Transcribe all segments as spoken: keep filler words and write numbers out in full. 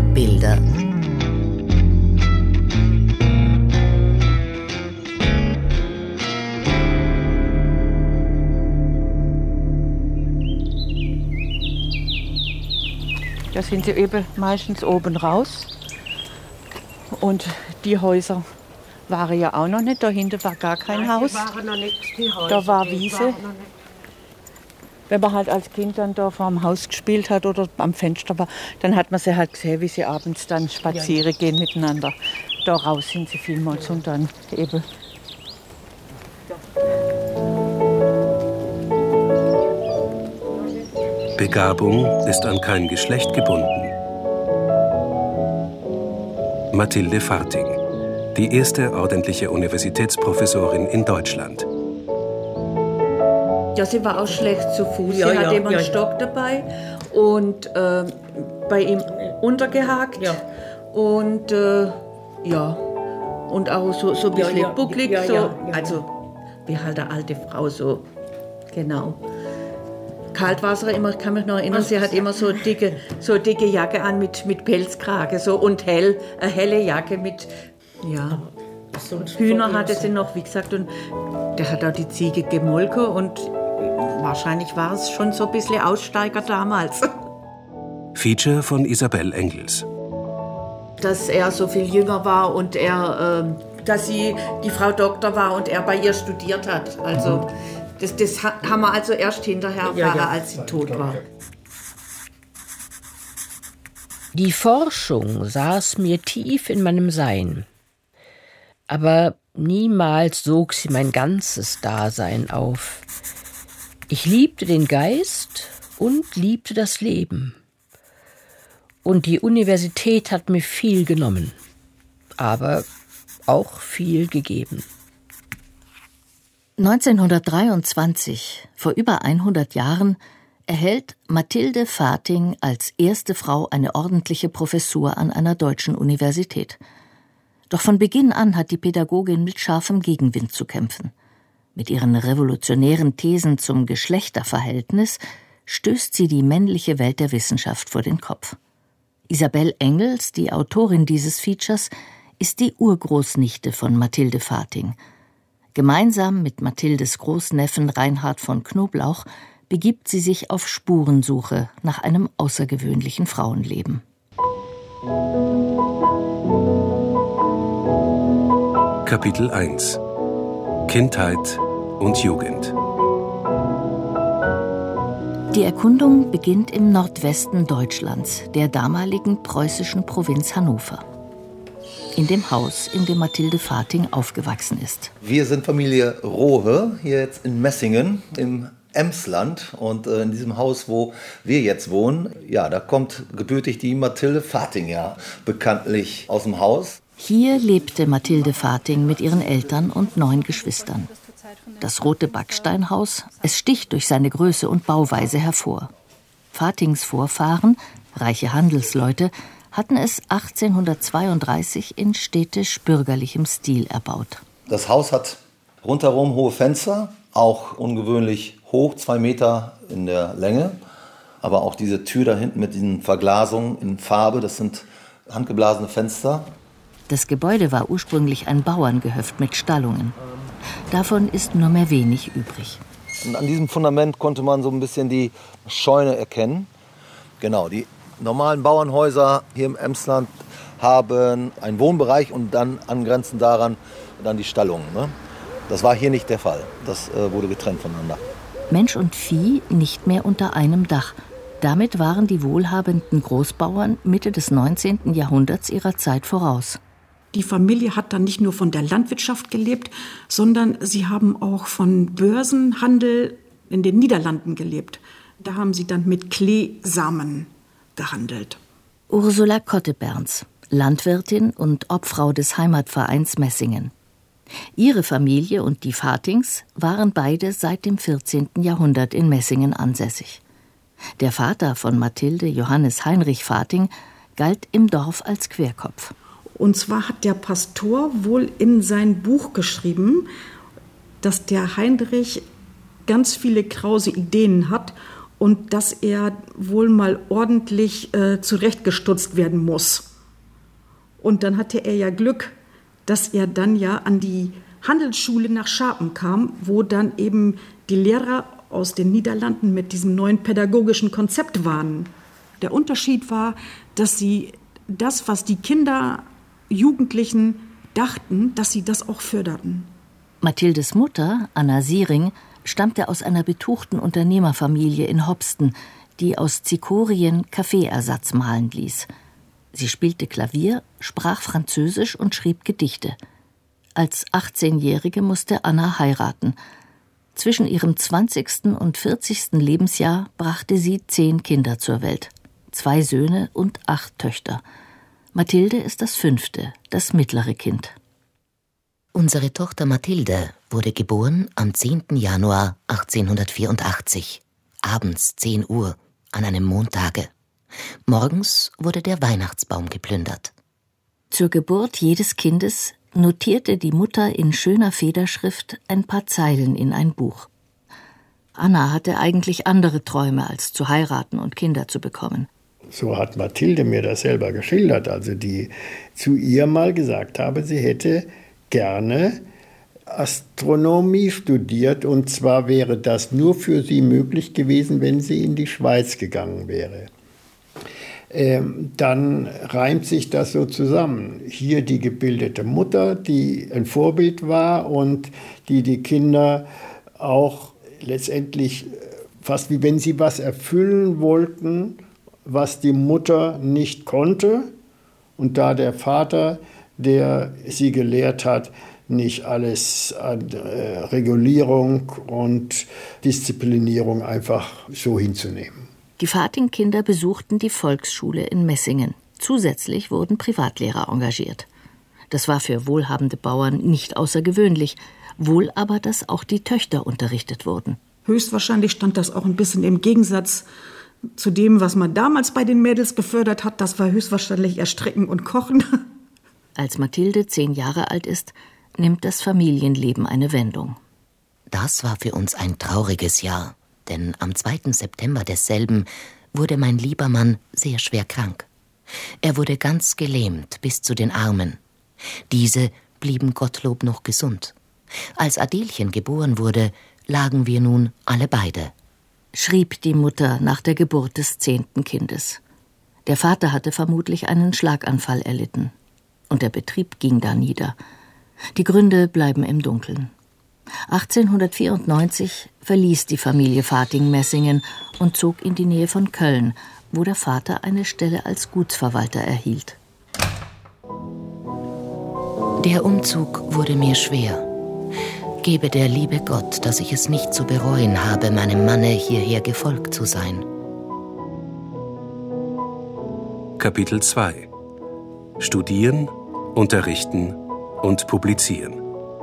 Bilder. Da sind sie eben meistens oben raus. Und die Häuser waren ja auch noch nicht. Da hinten war gar kein Nein, Haus. Die waren noch nicht, die Häuser, Da war die Wiese. waren noch nicht. Wenn man halt als Kind dann da vor dem Haus gespielt hat oder am Fenster war, dann hat man sie halt gesehen, wie sie abends dann spazieren gehen miteinander. Da raus sind sie vielmals und dann eben. Begabung ist an kein Geschlecht gebunden. Mathilde Farting, die erste ordentliche Universitätsprofessorin in Deutschland. Ja, sie war auch schlecht zu Fuß. Ja, sie ja, hatte immer ja. einen Stock dabei und äh, bei ihm untergehakt. Ja. Und äh, ja, und auch so, so ein bisschen Ja, ja. bucklig. Ja, so. ja, ja. Also wie halt eine alte Frau so, genau. Kalt war es immer, ich kann mich noch erinnern, sie hat immer so dicke, so dicke Jacke an mit, mit Pelzkrage so, und hell, eine helle Jacke mit, ja, Hühner hatte sie noch, wie gesagt, und der hat auch die Ziege gemolken und wahrscheinlich war es schon so ein bisschen Aussteiger damals. Feature von Isabel Engels. Dass er so viel jünger war und er, äh, dass sie die Frau Doktor war und er bei ihr studiert hat, also das, das haben wir also erst hinterher erfahren, ja, ja. als sie tot war. Die Forschung saß mir tief in meinem Sein. Aber niemals sog sie mein ganzes Dasein auf. Ich liebte den Geist und liebte das Leben. Und die Universität hat mir viel genommen, aber auch viel gegeben. neunzehnhundertdreiundzwanzig, vor über hundert Jahren, erhält Mathilde Farting als erste Frau eine ordentliche Professur an einer deutschen Universität. Doch von Beginn an hat die Pädagogin mit scharfem Gegenwind zu kämpfen. Mit ihren revolutionären Thesen zum Geschlechterverhältnis stößt sie die männliche Welt der Wissenschaft vor den Kopf. Isabel Engels, die Autorin dieses Features, ist die Urgroßnichte von Mathilde Farting. Gemeinsam mit Mathildes Großneffen Reinhard von Knoblauch begibt sie sich auf Spurensuche nach einem außergewöhnlichen Frauenleben. Kapitel eins. Kindheit und Jugend. Die Erkundung beginnt im Nordwesten Deutschlands, der damaligen preußischen Provinz Hannover. In dem Haus, in dem Mathilde Farting aufgewachsen ist. Wir sind Familie Rohe, hier jetzt in Messingen im Emsland. Und äh, in diesem Haus, wo wir jetzt wohnen, ja, da kommt gebürtig die Mathilde Farting ja bekanntlich aus dem Haus. Hier lebte Mathilde Farting mit ihren Eltern und neun Geschwistern. Das rote Backsteinhaus, es sticht durch seine Größe und Bauweise hervor. Fartings Vorfahren, reiche Handelsleute, hatten es achtzehnhundertzweiunddreißig in städtisch-bürgerlichem Stil erbaut. Das Haus hat rundherum hohe Fenster, auch ungewöhnlich hoch, zwei Meter in der Länge. Aber auch diese Tür da hinten mit diesen Verglasungen in Farbe, das sind handgeblasene Fenster. Das Gebäude war ursprünglich ein Bauerngehöft mit Stallungen. Davon ist nur mehr wenig übrig. Und an diesem Fundament konnte man so ein bisschen die Scheune erkennen. Genau, die normalen Bauernhäuser hier im Emsland haben einen Wohnbereich und dann angrenzend daran dann die Stallungen. Ne? Das war hier nicht der Fall. Das äh, wurde getrennt voneinander. Mensch und Vieh nicht mehr unter einem Dach. Damit waren die wohlhabenden Großbauern Mitte des neunzehnten Jahrhunderts ihrer Zeit voraus. Die Familie hat dann nicht nur von der Landwirtschaft gelebt, sondern sie haben auch von Börsenhandel in den Niederlanden gelebt. Da haben sie dann mit Kleesamen gehandelt. Ursula Kotteberns, Landwirtin und Obfrau des Heimatvereins Messingen. Ihre Familie und die Fartings waren beide seit dem vierzehnten Jahrhundert in Messingen ansässig. Der Vater von Mathilde, Johannes Heinrich Farting, galt im Dorf als Querkopf. Und zwar hat der Pastor wohl in sein Buch geschrieben, dass der Heinrich ganz viele krause Ideen hat und dass er wohl mal ordentlich äh, zurechtgestutzt werden muss. Und dann hatte er ja Glück, dass er dann ja an die Handelsschule nach Schapen kam, wo dann eben die Lehrer aus den Niederlanden mit diesem neuen pädagogischen Konzept waren. Der Unterschied war, dass sie das, was die Kinder, Jugendlichen dachten, dass sie das auch förderten. Mathildes Mutter, Anna Siering, stammte aus einer betuchten Unternehmerfamilie in Hopsten, die aus Zikorien Kaffeeersatz mahlen ließ. Sie spielte Klavier, sprach Französisch und schrieb Gedichte. Als achtzehnjährige musste Anna heiraten. Zwischen ihrem zwanzigsten und vierzigsten Lebensjahr brachte sie zehn Kinder zur Welt. Zwei Söhne und acht Töchter. Mathilde ist das fünfte, das mittlere Kind. Unsere Tochter Mathilde wurde geboren am zehnten Januar achtzehnhundertvierundachtzig, abends zehn Uhr, an einem Montage. Morgens wurde der Weihnachtsbaum geplündert. Zur Geburt jedes Kindes notierte die Mutter in schöner Federschrift ein paar Zeilen in ein Buch. Anna hatte eigentlich andere Träume, als zu heiraten und Kinder zu bekommen. So hat Mathilde mir das selber geschildert, also die zu ihr mal gesagt habe, sie hätte gerne Astronomie studiert, und zwar wäre das nur für sie möglich gewesen, wenn sie in die Schweiz gegangen wäre. Ähm, dann reimt sich das so zusammen. Hier die gebildete Mutter, die ein Vorbild war und die die Kinder auch letztendlich fast wie wenn sie was erfüllen wollten, was die Mutter nicht konnte. Und da der Vater, der sie gelehrt hat, nicht alles an äh, Regulierung und Disziplinierung einfach so hinzunehmen. Die Fating-Kinder besuchten die Volksschule in Messingen. Zusätzlich wurden Privatlehrer engagiert. Das war für wohlhabende Bauern nicht außergewöhnlich, wohl aber, dass auch die Töchter unterrichtet wurden. Höchstwahrscheinlich stand das auch ein bisschen im Gegensatz zu dem, was man damals bei den Mädels gefördert hat. Das war höchstwahrscheinlich eher Stricken und Kochen. Als Mathilde zehn Jahre alt ist, nimmt das Familienleben eine Wendung. Das war für uns ein trauriges Jahr. Denn am zweiten September desselben wurde mein lieber Mann sehr schwer krank. Er wurde ganz gelähmt bis zu den Armen. Diese blieben Gottlob noch gesund. Als Adelchen geboren wurde, lagen wir nun alle beide. Schrieb die Mutter nach der Geburt des zehnten Kindes. Der Vater hatte vermutlich einen Schlaganfall erlitten. Und der Betrieb ging da nieder. Die Gründe bleiben im Dunkeln. achtzehnhundertvierundneunzig verließ die Familie Fating-Messingen und zog in die Nähe von Köln, wo der Vater eine Stelle als Gutsverwalter erhielt. Der Umzug wurde mir schwer. Gebe der liebe Gott, dass ich es nicht zu bereuen habe, meinem Manne hierher gefolgt zu sein. Kapitel zwei: Studieren, Unterrichten und Publizieren.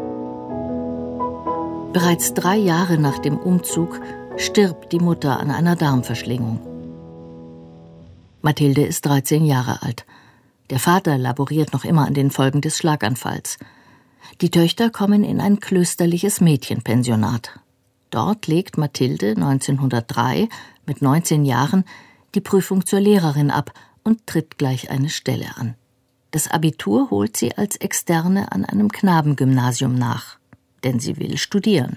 Bereits drei Jahre nach dem Umzug stirbt die Mutter an einer Darmverschlingung. Mathilde ist dreizehn Jahre alt. Der Vater laboriert noch immer an den Folgen des Schlaganfalls. Die Töchter kommen in ein klösterliches Mädchenpensionat. Dort legt Mathilde neunzehnhundertdrei mit neunzehn Jahren die Prüfung zur Lehrerin ab und tritt gleich eine Stelle an. Das Abitur holt sie als Externe an einem Knabengymnasium nach. Denn sie will studieren.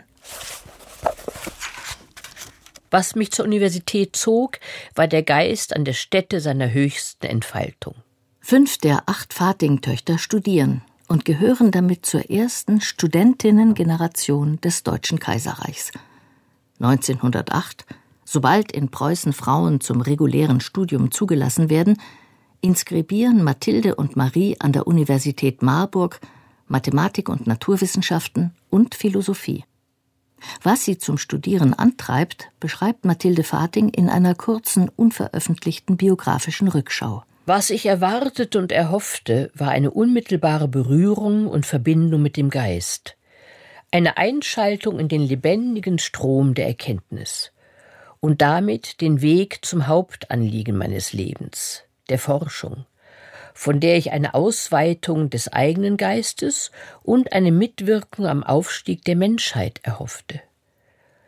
Was mich zur Universität zog, war der Geist an der Stätte seiner höchsten Entfaltung. Fünf der acht Fating-Töchter studieren und gehören damit zur ersten Studentinnengeneration des Deutschen Kaiserreichs. neunzehnhundertacht, sobald in Preußen Frauen zum regulären Studium zugelassen werden, inskribieren Mathilde und Marie an der Universität Marburg Mathematik und Naturwissenschaften und Philosophie. Was sie zum Studieren antreibt, beschreibt Mathilde Fating in einer kurzen, unveröffentlichten biografischen Rückschau. Was ich erwartete und erhoffte, war eine unmittelbare Berührung und Verbindung mit dem Geist, eine Einschaltung in den lebendigen Strom der Erkenntnis und damit den Weg zum Hauptanliegen meines Lebens, der Forschung, von der ich eine Ausweitung des eigenen Geistes und eine Mitwirkung am Aufstieg der Menschheit erhoffte.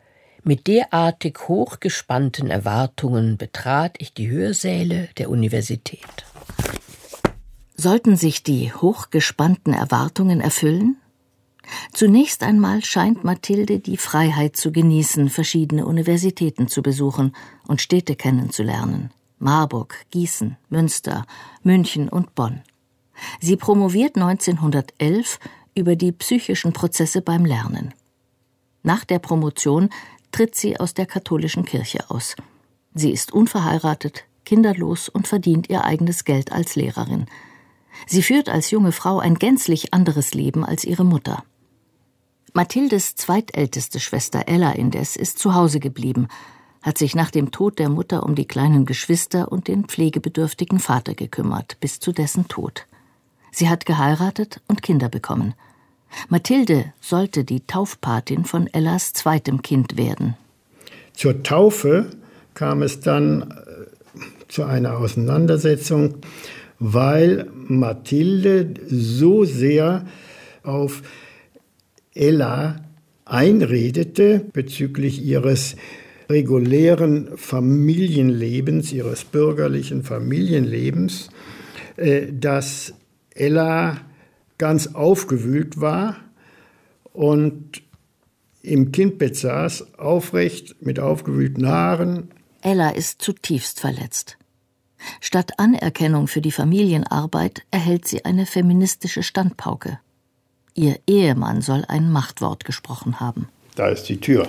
Mit derartig hochgespannten Erwartungen betrat ich die Hörsäle der Universität. Sollten sich die hochgespannten Erwartungen erfüllen? Zunächst einmal scheint Mathilde die Freiheit zu genießen, verschiedene Universitäten zu besuchen und Städte kennenzulernen. Marburg, Gießen, Münster, München und Bonn. Sie promoviert neunzehnhundertelf über die psychischen Prozesse beim Lernen. Nach der Promotion tritt sie aus der katholischen Kirche aus. Sie ist unverheiratet, kinderlos und verdient ihr eigenes Geld als Lehrerin. Sie führt als junge Frau ein gänzlich anderes Leben als ihre Mutter. Mathildes zweitälteste Schwester Ella indes ist zu Hause geblieben, hat sich nach dem Tod der Mutter um die kleinen Geschwister und den pflegebedürftigen Vater gekümmert, bis zu dessen Tod. Sie hat geheiratet und Kinder bekommen. Mathilde sollte die Taufpatin von Ellas zweitem Kind werden. Zur Taufe kam es dann zu einer Auseinandersetzung, weil Mathilde so sehr auf Ella einredete bezüglich ihres regulären Familienlebens, ihres bürgerlichen Familienlebens, dass Ella ganz aufgewühlt war und im Kindbett saß, aufrecht mit aufgewühlten Haaren. Ella ist zutiefst verletzt. Statt Anerkennung für die Familienarbeit erhält sie eine feministische Standpauke. Ihr Ehemann soll ein Machtwort gesprochen haben. Da ist die Tür.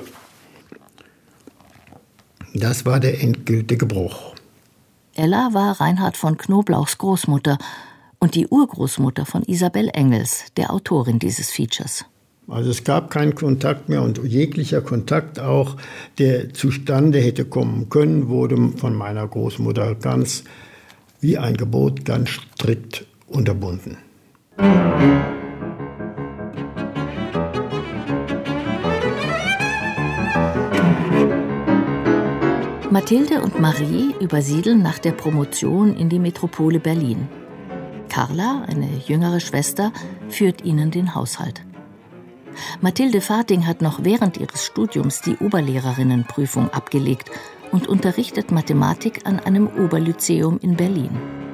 Das war der endgültige Bruch. Ella war Reinhard von Knoblauchs Großmutter und die Urgroßmutter von Isabel Engels, der Autorin dieses Features. Also es gab keinen Kontakt mehr und jeglicher Kontakt auch, der zustande hätte kommen können, wurde von meiner Großmutter ganz wie ein Gebot ganz strikt unterbunden. Mathilde und Marie übersiedeln nach der Promotion in die Metropole Berlin. Carla, eine jüngere Schwester, führt ihnen den Haushalt. Mathilde Vating hat noch während ihres Studiums die Oberlehrerinnenprüfung abgelegt und unterrichtet Mathematik an einem Oberlyzeum in Berlin.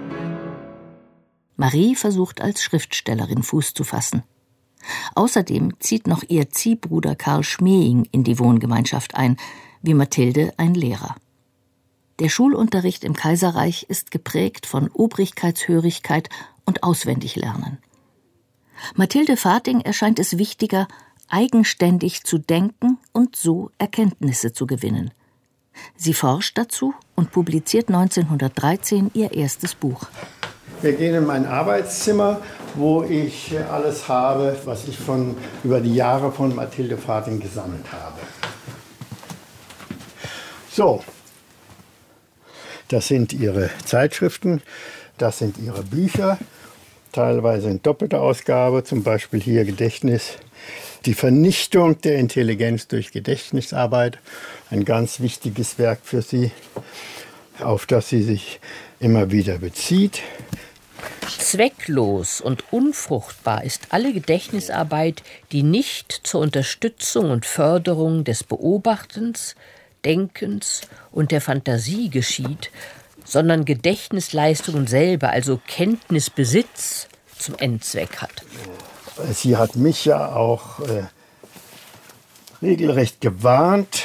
Marie versucht als Schriftstellerin Fuß zu fassen. Außerdem zieht noch ihr Ziehbruder Karl Schmeing in die Wohngemeinschaft ein, wie Mathilde ein Lehrer. Der Schulunterricht im Kaiserreich ist geprägt von Obrigkeitshörigkeit und Auswendiglernen. Mathilde Vating erscheint es wichtiger, eigenständig zu denken und so Erkenntnisse zu gewinnen. Sie forscht dazu und publiziert neunzehnhundertdreizehn ihr erstes Buch. Wir gehen in mein Arbeitszimmer, wo ich alles habe, was ich von, über die Jahre von Mathilde Vating gesammelt habe. So, das sind ihre Zeitschriften, das sind ihre Bücher, teilweise in doppelter Ausgabe, zum Beispiel hier Gedächtnis, die Vernichtung der Intelligenz durch Gedächtnisarbeit, ein ganz wichtiges Werk für sie, auf das sie sich immer wieder bezieht. Zwecklos und unfruchtbar ist alle Gedächtnisarbeit, die nicht zur Unterstützung und Förderung des Beobachtens, Denkens und der Fantasie geschieht, sondern Gedächtnisleistungen selber, also Kenntnisbesitz, zum Endzweck hat. Sie hat mich ja auch äh, regelrecht gewarnt.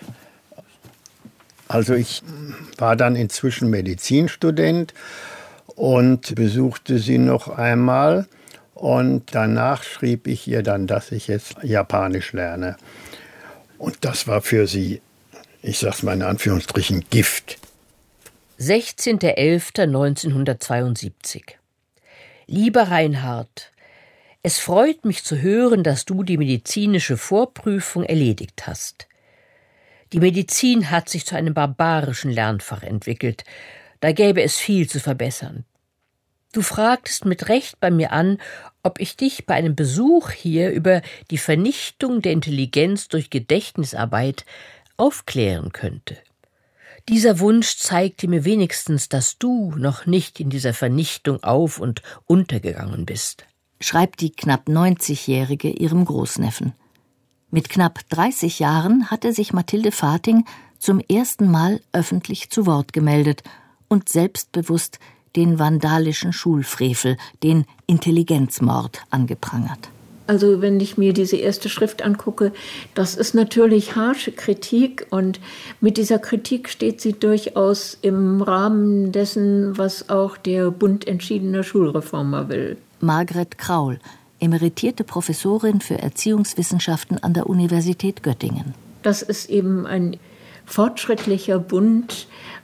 Also ich war dann inzwischen Medizinstudent und besuchte sie noch einmal. Und danach schrieb ich ihr dann, dass ich jetzt Japanisch lerne. Und das war für sie, ich sag's mal in Anführungsstrichen, Gift. sechzehnter elfter neunzehnhundertzweiundsiebzig. Lieber Reinhard, es freut mich zu hören, dass du die medizinische Vorprüfung erledigt hast. Die Medizin hat sich zu einem barbarischen Lernfach entwickelt. Da gäbe es viel zu verbessern. Du fragtest mit Recht bei mir an, ob ich dich bei einem Besuch hier über die Vernichtung der Intelligenz durch Gedächtnisarbeit aufklären könnte. Dieser Wunsch zeigte mir wenigstens, dass du noch nicht in dieser Vernichtung auf- und untergegangen bist, schreibt die knapp neunzigjährige ihrem Großneffen. Mit knapp dreißig Jahren hatte sich Mathilde Vathing zum ersten Mal öffentlich zu Wort gemeldet und selbstbewusst den vandalischen Schulfrevel, den Intelligenzmord, angeprangert. Also wenn ich mir diese erste Schrift angucke, das ist natürlich harsche Kritik und mit dieser Kritik steht sie durchaus im Rahmen dessen, was auch der Bund entschiedener Schulreformer will. Margret Kraul, emeritierte Professorin für Erziehungswissenschaften an der Universität Göttingen. Das ist eben ein fortschrittlicher Bund,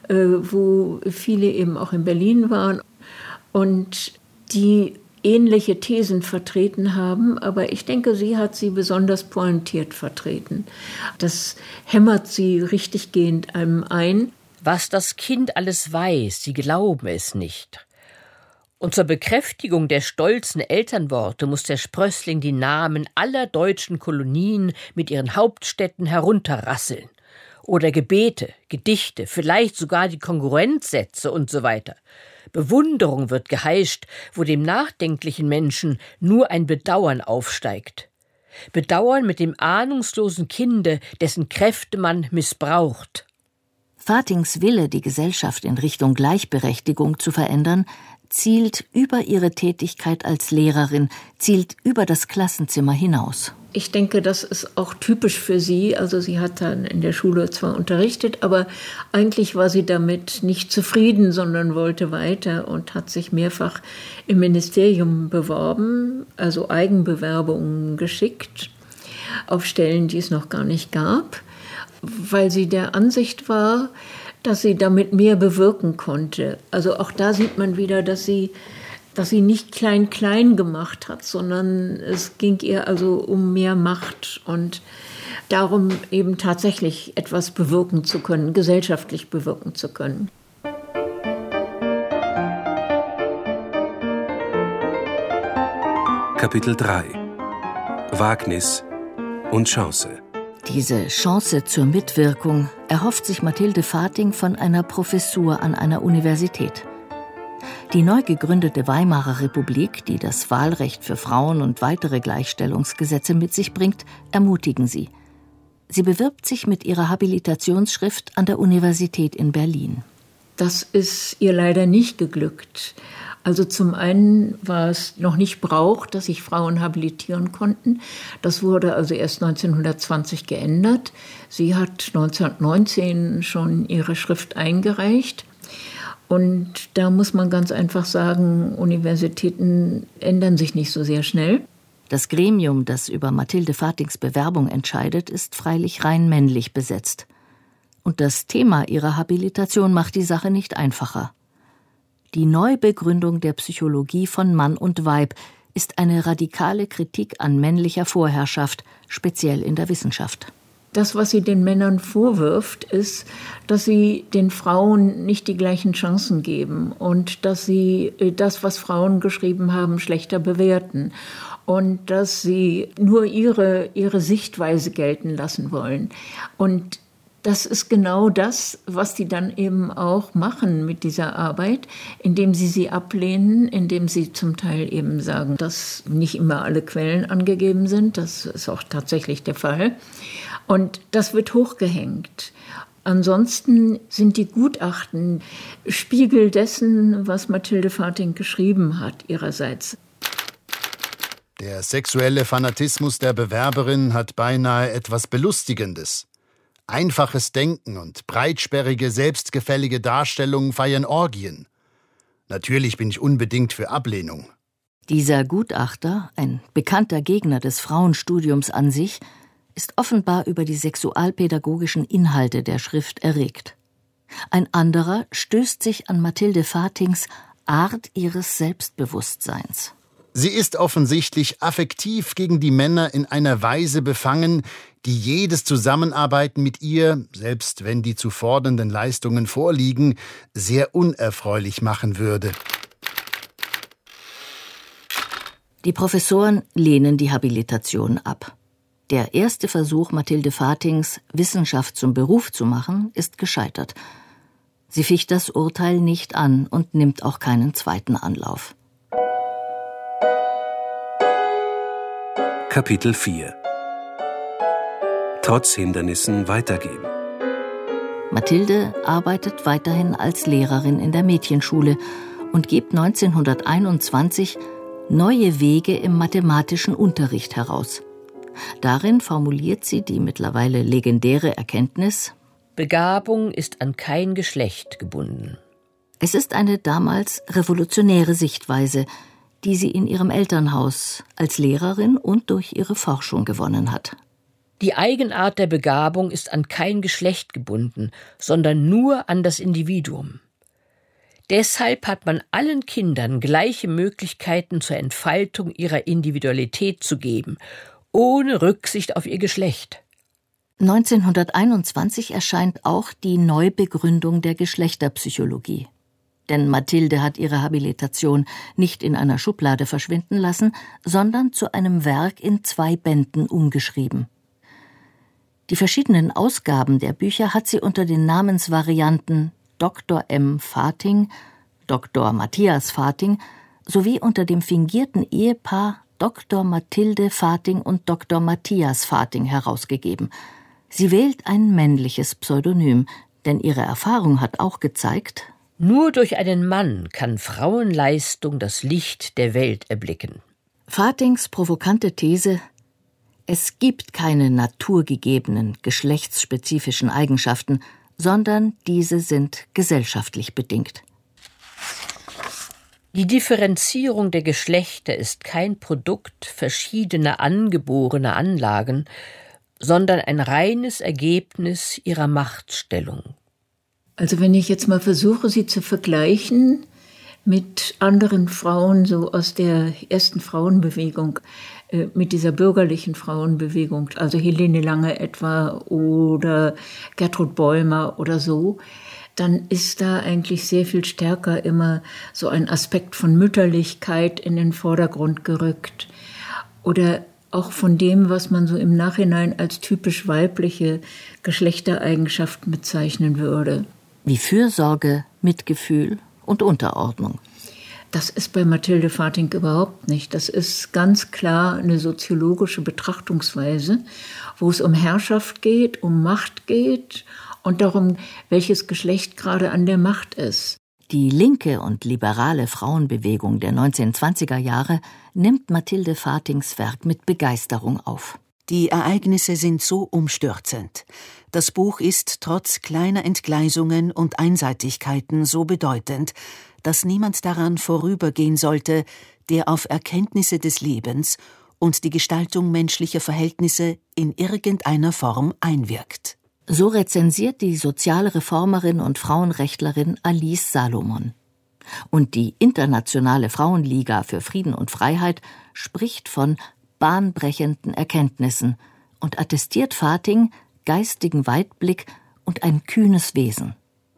wo viele eben auch in Berlin waren und die ähnliche Thesen vertreten haben, aber ich denke, sie hat sie besonders pointiert vertreten. Das hämmert sie richtiggehend einem ein. Was das Kind alles weiß, sie glauben es nicht. Und zur Bekräftigung der stolzen Elternworte muss der Sprössling die Namen aller deutschen Kolonien mit ihren Hauptstädten herunterrasseln. Oder Gebete, Gedichte, vielleicht sogar die Kongruenzsätze und so weiter. Bewunderung wird geheischt, wo dem nachdenklichen Menschen nur ein Bedauern aufsteigt. Bedauern mit dem ahnungslosen Kinde, dessen Kräfte man missbraucht. Vathings Wille, die Gesellschaft in Richtung Gleichberechtigung zu verändern, zielt über ihre Tätigkeit als Lehrerin, zielt über das Klassenzimmer hinaus. Ich denke, das ist auch typisch für sie. Also sie hat dann in der Schule zwar unterrichtet, aber eigentlich war sie damit nicht zufrieden, sondern wollte weiter und hat sich mehrfach im Ministerium beworben, also Eigenbewerbungen geschickt auf Stellen, die es noch gar nicht gab, weil sie der Ansicht war, dass sie damit mehr bewirken konnte. Also auch da sieht man wieder, dass sie dass sie nicht klein-klein gemacht hat, sondern es ging ihr also um mehr Macht und darum, eben tatsächlich etwas bewirken zu können, gesellschaftlich bewirken zu können. Kapitel drei. Wagnis und Chance. Diese Chance zur Mitwirkung erhofft sich Mathilde Vathing von einer Professur an einer Universität. Die neu gegründete Weimarer Republik, die das Wahlrecht für Frauen und weitere Gleichstellungsgesetze mit sich bringt, ermutigen sie. Sie bewirbt sich mit ihrer Habilitationsschrift an der Universität in Berlin. Das ist ihr leider nicht geglückt. Also zum einen war es noch nicht Brauch, dass sich Frauen habilitieren konnten. Das wurde also erst neunzehnhundertzwanzig geändert. Sie hat neunzehnhundertneunzehn schon ihre Schrift eingereicht. Und da muss man ganz einfach sagen, Universitäten ändern sich nicht so sehr schnell. Das Gremium, das über Mathilde Vathings Bewerbung entscheidet, ist freilich rein männlich besetzt. Und das Thema ihrer Habilitation macht die Sache nicht einfacher. Die Neubegründung der Psychologie von Mann und Weib ist eine radikale Kritik an männlicher Vorherrschaft, speziell in der Wissenschaft. Das, was sie den Männern vorwirft, ist, dass sie den Frauen nicht die gleichen Chancen geben und dass sie das, was Frauen geschrieben haben, schlechter bewerten und dass sie nur ihre, ihre Sichtweise gelten lassen wollen. Und das ist genau das, was die dann eben auch machen mit dieser Arbeit, indem sie sie ablehnen, indem sie zum Teil eben sagen, dass nicht immer alle Quellen angegeben sind. Das ist auch tatsächlich der Fall. Und das wird hochgehängt. Ansonsten sind die Gutachten Spiegel dessen, was Mathilde Vathing geschrieben hat ihrerseits. Der sexuelle Fanatismus der Bewerberin hat beinahe etwas Belustigendes. Einfaches Denken und breitsperrige, selbstgefällige Darstellungen feiern Orgien. Natürlich bin ich unbedingt für Ablehnung. Dieser Gutachter, ein bekannter Gegner des Frauenstudiums an sich, ist offenbar über die sexualpädagogischen Inhalte der Schrift erregt. Ein anderer stößt sich an Mathilde Vathings Art ihres Selbstbewusstseins. Sie ist offensichtlich affektiv gegen die Männer in einer Weise befangen, die jedes Zusammenarbeiten mit ihr, selbst wenn die zu fordernden Leistungen vorliegen, sehr unerfreulich machen würde. Die Professoren lehnen die Habilitation ab. Der erste Versuch Mathilde Vathings, Wissenschaft zum Beruf zu machen, ist gescheitert. Sie ficht das Urteil nicht an und nimmt auch keinen zweiten Anlauf. Kapitel vier. trotz Hindernissen weitergehen. Mathilde arbeitet weiterhin als Lehrerin in der Mädchenschule und gibt neunzehnhunderteinundzwanzig neue Wege im mathematischen Unterricht heraus. Darin formuliert sie die mittlerweile legendäre Erkenntnis: Begabung ist an kein Geschlecht gebunden. Es ist eine damals revolutionäre Sichtweise, die sie in ihrem Elternhaus als Lehrerin und durch ihre Forschung gewonnen hat. Die Eigenart der Begabung ist an kein Geschlecht gebunden, sondern nur an das Individuum. Deshalb hat man allen Kindern gleiche Möglichkeiten zur Entfaltung ihrer Individualität zu geben, ohne Rücksicht auf ihr Geschlecht. neunzehnhunderteinundzwanzig erscheint auch die Neubegründung der Geschlechterpsychologie. Denn Mathilde hat ihre Habilitation nicht in einer Schublade verschwinden lassen, sondern zu einem Werk in zwei Bänden umgeschrieben. Die verschiedenen Ausgaben der Bücher hat sie unter den Namensvarianten Doktor M. Vating, Doktor Matthias Vating sowie unter dem fingierten Ehepaar Doktor Mathilde Vating und Doktor Matthias Vating herausgegeben. Sie wählt ein männliches Pseudonym, denn ihre Erfahrung hat auch gezeigt: Nur durch einen Mann kann Frauenleistung das Licht der Welt erblicken. Vatings provokante These: Es gibt keine naturgegebenen, geschlechtsspezifischen Eigenschaften, sondern diese sind gesellschaftlich bedingt. Die Differenzierung der Geschlechter ist kein Produkt verschiedener angeborener Anlagen, sondern ein reines Ergebnis ihrer Machtstellung. Also wenn ich jetzt mal versuche, sie zu vergleichen mit anderen Frauen, so aus der ersten Frauenbewegung, äh, mit dieser bürgerlichen Frauenbewegung, also Helene Lange etwa oder Gertrud Bäumer oder so, dann ist da eigentlich sehr viel stärker immer so ein Aspekt von Mütterlichkeit in den Vordergrund gerückt. Oder auch von dem, was man so im Nachhinein als typisch weibliche Geschlechtereigenschaften bezeichnen würde. Wie Fürsorge, Mitgefühl und Unterordnung. Das ist bei Mathilde Vating überhaupt nicht. Das ist ganz klar eine soziologische Betrachtungsweise, wo es um Herrschaft geht, um Macht geht und darum, welches Geschlecht gerade an der Macht ist. Die linke und liberale Frauenbewegung der neunzehnhundertzwanziger Jahre nimmt Mathilde Vatings Werk mit Begeisterung auf. Die Ereignisse sind so umstürzend. Das Buch ist trotz kleiner Entgleisungen und Einseitigkeiten so bedeutend, dass niemand daran vorübergehen sollte, der auf Erkenntnisse des Lebens und die Gestaltung menschlicher Verhältnisse in irgendeiner Form einwirkt. So rezensiert die Sozialreformerin und Frauenrechtlerin Alice Salomon. Und die Internationale Frauenliga für Frieden und Freiheit spricht von bahnbrechenden Erkenntnissen und attestiert Vating geistigen Weitblick und ein kühnes Wesen.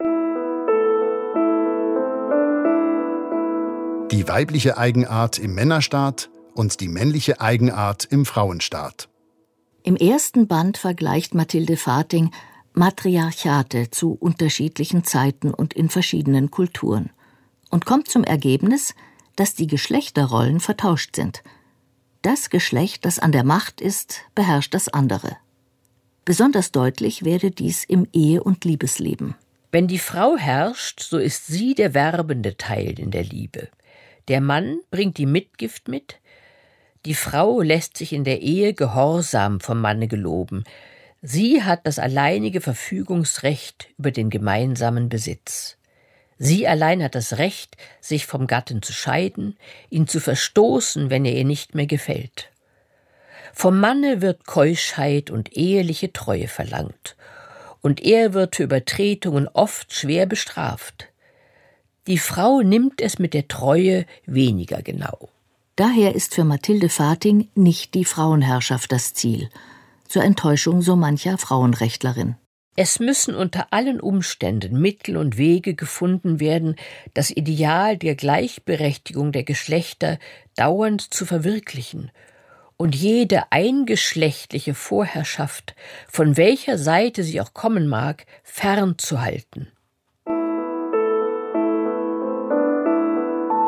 Die weibliche Eigenart im Männerstaat und die männliche Eigenart im Frauenstaat. Im ersten Band vergleicht Mathilde Vating Matriarchate zu unterschiedlichen Zeiten und in verschiedenen Kulturen und kommt zum Ergebnis, dass die Geschlechterrollen vertauscht sind. Das Geschlecht, das an der Macht ist, beherrscht das andere. Besonders deutlich werde dies im Ehe- und Liebesleben. Wenn die Frau herrscht, so ist sie der werbende Teil in der Liebe. Der Mann bringt die Mitgift mit. Die Frau lässt sich in der Ehe Gehorsam vom Manne geloben. Sie hat das alleinige Verfügungsrecht über den gemeinsamen Besitz. Sie allein hat das Recht, sich vom Gatten zu scheiden, ihn zu verstoßen, wenn er ihr nicht mehr gefällt. Vom Manne wird Keuschheit und eheliche Treue verlangt, und er wird für Übertretungen oft schwer bestraft. Die Frau nimmt es mit der Treue weniger genau. Daher ist für Mathilde Vating nicht die Frauenherrschaft das Ziel, zur Enttäuschung so mancher Frauenrechtlerin. Es müssen unter allen Umständen Mittel und Wege gefunden werden, das Ideal der Gleichberechtigung der Geschlechter dauernd zu verwirklichen und jede eingeschlechtliche Vorherrschaft, von welcher Seite sie auch kommen mag, fernzuhalten.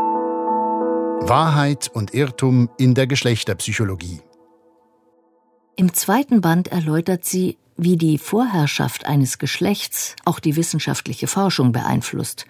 Wahrheit und Irrtum in der Geschlechterpsychologie. Im zweiten Band erläutert sie, wie die Vorherrschaft eines Geschlechts auch die wissenschaftliche Forschung beeinflusst.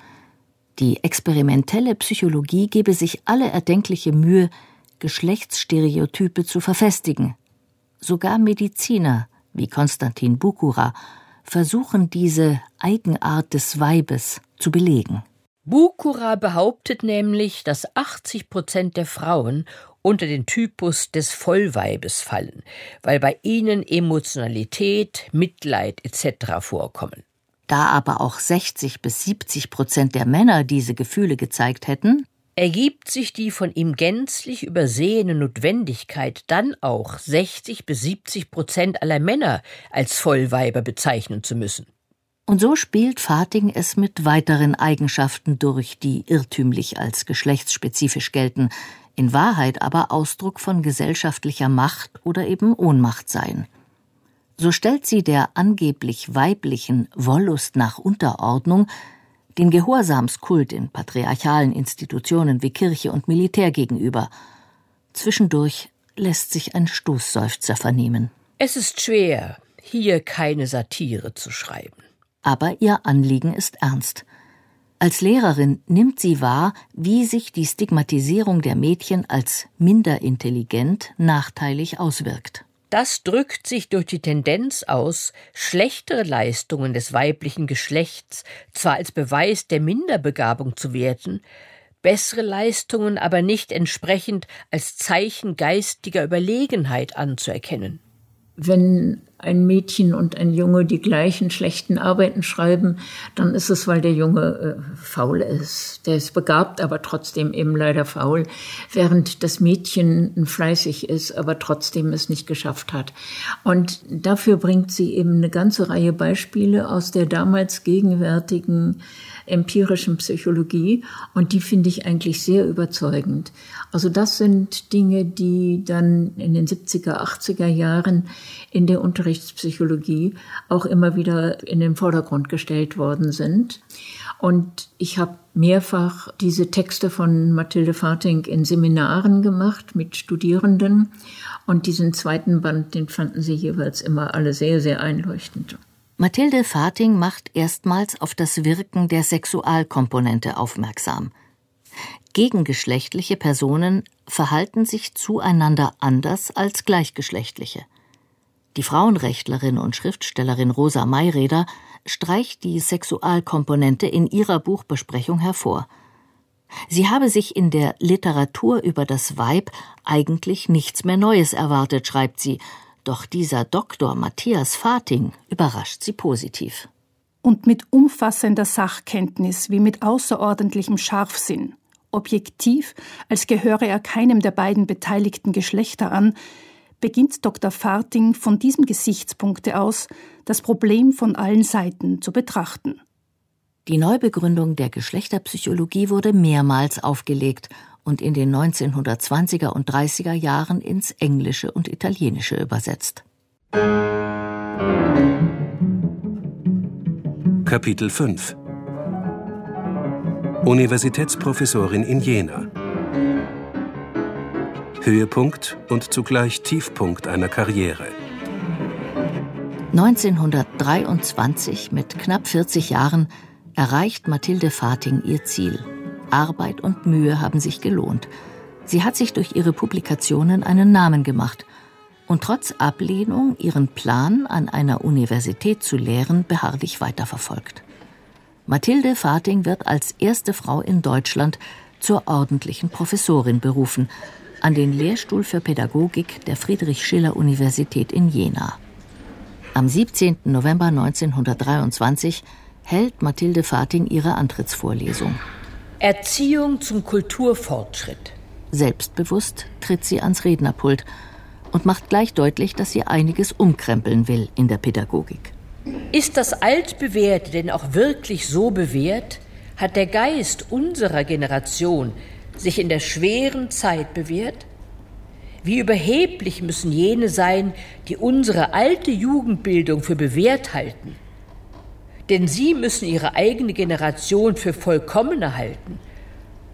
Die experimentelle Psychologie gebe sich alle erdenkliche Mühe, Geschlechtsstereotype zu verfestigen. Sogar Mediziner, wie Konstantin Bukura, versuchen diese Eigenart des Weibes zu belegen. Bukura behauptet nämlich, dass achtzig Prozent der Frauen unter den Typus des Vollweibes fallen, weil bei ihnen Emotionalität, Mitleid et cetera vorkommen. Da aber auch sechzig bis siebzig Prozent der Männer diese Gefühle gezeigt hätten, ergibt sich die von ihm gänzlich übersehene Notwendigkeit, dann auch sechzig bis siebzig Prozent aller Männer als Vollweiber bezeichnen zu müssen. Und so spielt Vating es mit weiteren Eigenschaften durch, die irrtümlich als geschlechtsspezifisch gelten, in Wahrheit aber Ausdruck von gesellschaftlicher Macht oder eben Ohnmacht seien. So stellt sie der angeblich weiblichen Wollust nach Unterordnung den Gehorsamskult in patriarchalen Institutionen wie Kirche und Militär gegenüber. Zwischendurch lässt sich ein Stoßseufzer vernehmen. Es ist schwer, hier keine Satire zu schreiben. Aber ihr Anliegen ist ernst. Als Lehrerin nimmt sie wahr, wie sich die Stigmatisierung der Mädchen als minder intelligent nachteilig auswirkt. Das drückt sich durch die Tendenz aus, schlechtere Leistungen des weiblichen Geschlechts zwar als Beweis der Minderbegabung zu werten, bessere Leistungen aber nicht entsprechend als Zeichen geistiger Überlegenheit anzuerkennen. Wenn ein Mädchen und ein Junge die gleichen schlechten Arbeiten schreiben, dann ist es, weil der Junge äh, faul ist. Der ist begabt, aber trotzdem eben leider faul, während das Mädchen fleißig ist, aber trotzdem es nicht geschafft hat. Und dafür bringt sie eben eine ganze Reihe Beispiele aus der damals gegenwärtigen empirischen Psychologie, und die finde ich eigentlich sehr überzeugend. Also das sind Dinge, die dann in den siebziger, achtziger Jahren in der Unterrichtspsychologie auch immer wieder in den Vordergrund gestellt worden sind. Und ich habe mehrfach diese Texte von Mathilde Vating in Seminaren gemacht mit Studierenden, und diesen zweiten Band, den fanden sie jeweils immer alle sehr, sehr einleuchtend. Mathilde Vating macht erstmals auf das Wirken der Sexualkomponente aufmerksam. Gegengeschlechtliche Personen verhalten sich zueinander anders als gleichgeschlechtliche. Die Frauenrechtlerin und Schriftstellerin Rosa Mayreder streicht die Sexualkomponente in ihrer Buchbesprechung hervor. Sie habe sich in der Literatur über das Weib eigentlich nichts mehr Neues erwartet, schreibt sie, doch dieser Doktor Matthias Vating überrascht sie positiv. Und mit umfassender Sachkenntnis wie mit außerordentlichem Scharfsinn, objektiv, als gehöre er keinem der beiden beteiligten Geschlechter an, beginnt Doktor Vating von diesem Gesichtspunkte aus, das Problem von allen Seiten zu betrachten. Die Neubegründung der Geschlechterpsychologie wurde mehrmals aufgelegt und in den neunzehnhundertzwanziger und dreißiger Jahren ins Englische und Italienische übersetzt. Kapitel fünf. Universitätsprofessorin in Jena. Höhepunkt und zugleich Tiefpunkt einer Karriere. neunzehnhundertdreiundzwanzig, mit knapp vierzig Jahren, erreicht Mathilde Vating ihr Ziel. Arbeit und Mühe haben sich gelohnt. Sie hat sich durch ihre Publikationen einen Namen gemacht und trotz Ablehnung ihren Plan, an einer Universität zu lehren, beharrlich weiterverfolgt. Mathilde Vating wird als erste Frau in Deutschland zur ordentlichen Professorin berufen, an den Lehrstuhl für Pädagogik der Friedrich-Schiller-Universität in Jena. Am siebzehnten November neunzehnhundertdreiundzwanzig hält Mathilde Vating ihre Antrittsvorlesung. Erziehung zum Kulturfortschritt. Selbstbewusst tritt sie ans Rednerpult und macht gleich deutlich, dass sie einiges umkrempeln will in der Pädagogik. Ist das Altbewährte denn auch wirklich so bewährt? Hat der Geist unserer Generation sich in der schweren Zeit bewährt? Wie überheblich müssen jene sein, die unsere alte Jugendbildung für bewährt halten? Denn sie müssen ihre eigene Generation für vollkommener halten.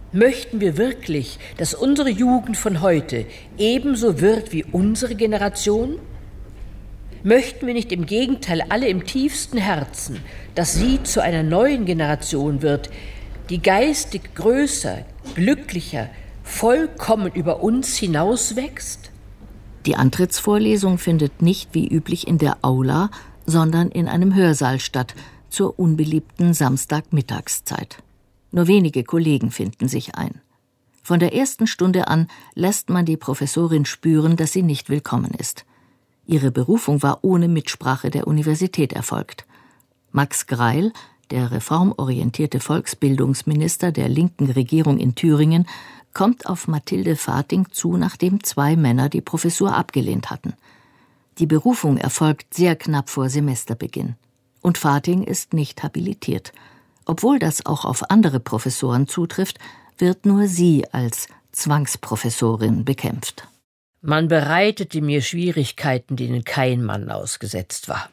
Möchten wir wirklich, dass unsere Jugend von heute ebenso wird wie unsere Generation? Möchten wir nicht im Gegenteil alle im tiefsten Herzen, dass sie zu einer neuen Generation wird, die geistig größer, glücklicher, vollkommen über uns hinauswächst? Die Antrittsvorlesung findet nicht wie üblich in der Aula, sondern in einem Hörsaal statt, zur unbeliebten Samstagmittagszeit. Nur wenige Kollegen finden sich ein. Von der ersten Stunde an lässt man die Professorin spüren, dass sie nicht willkommen ist. Ihre Berufung war ohne Mitsprache der Universität erfolgt. Max Greil, der reformorientierte Volksbildungsminister der linken Regierung in Thüringen, kommt auf Mathilde Vating zu, nachdem zwei Männer die Professur abgelehnt hatten. Die Berufung erfolgt sehr knapp vor Semesterbeginn. Und Vating ist nicht habilitiert. Obwohl das auch auf andere Professoren zutrifft, wird nur sie als Zwangsprofessorin bekämpft. Man bereitete mir Schwierigkeiten, denen kein Mann ausgesetzt war.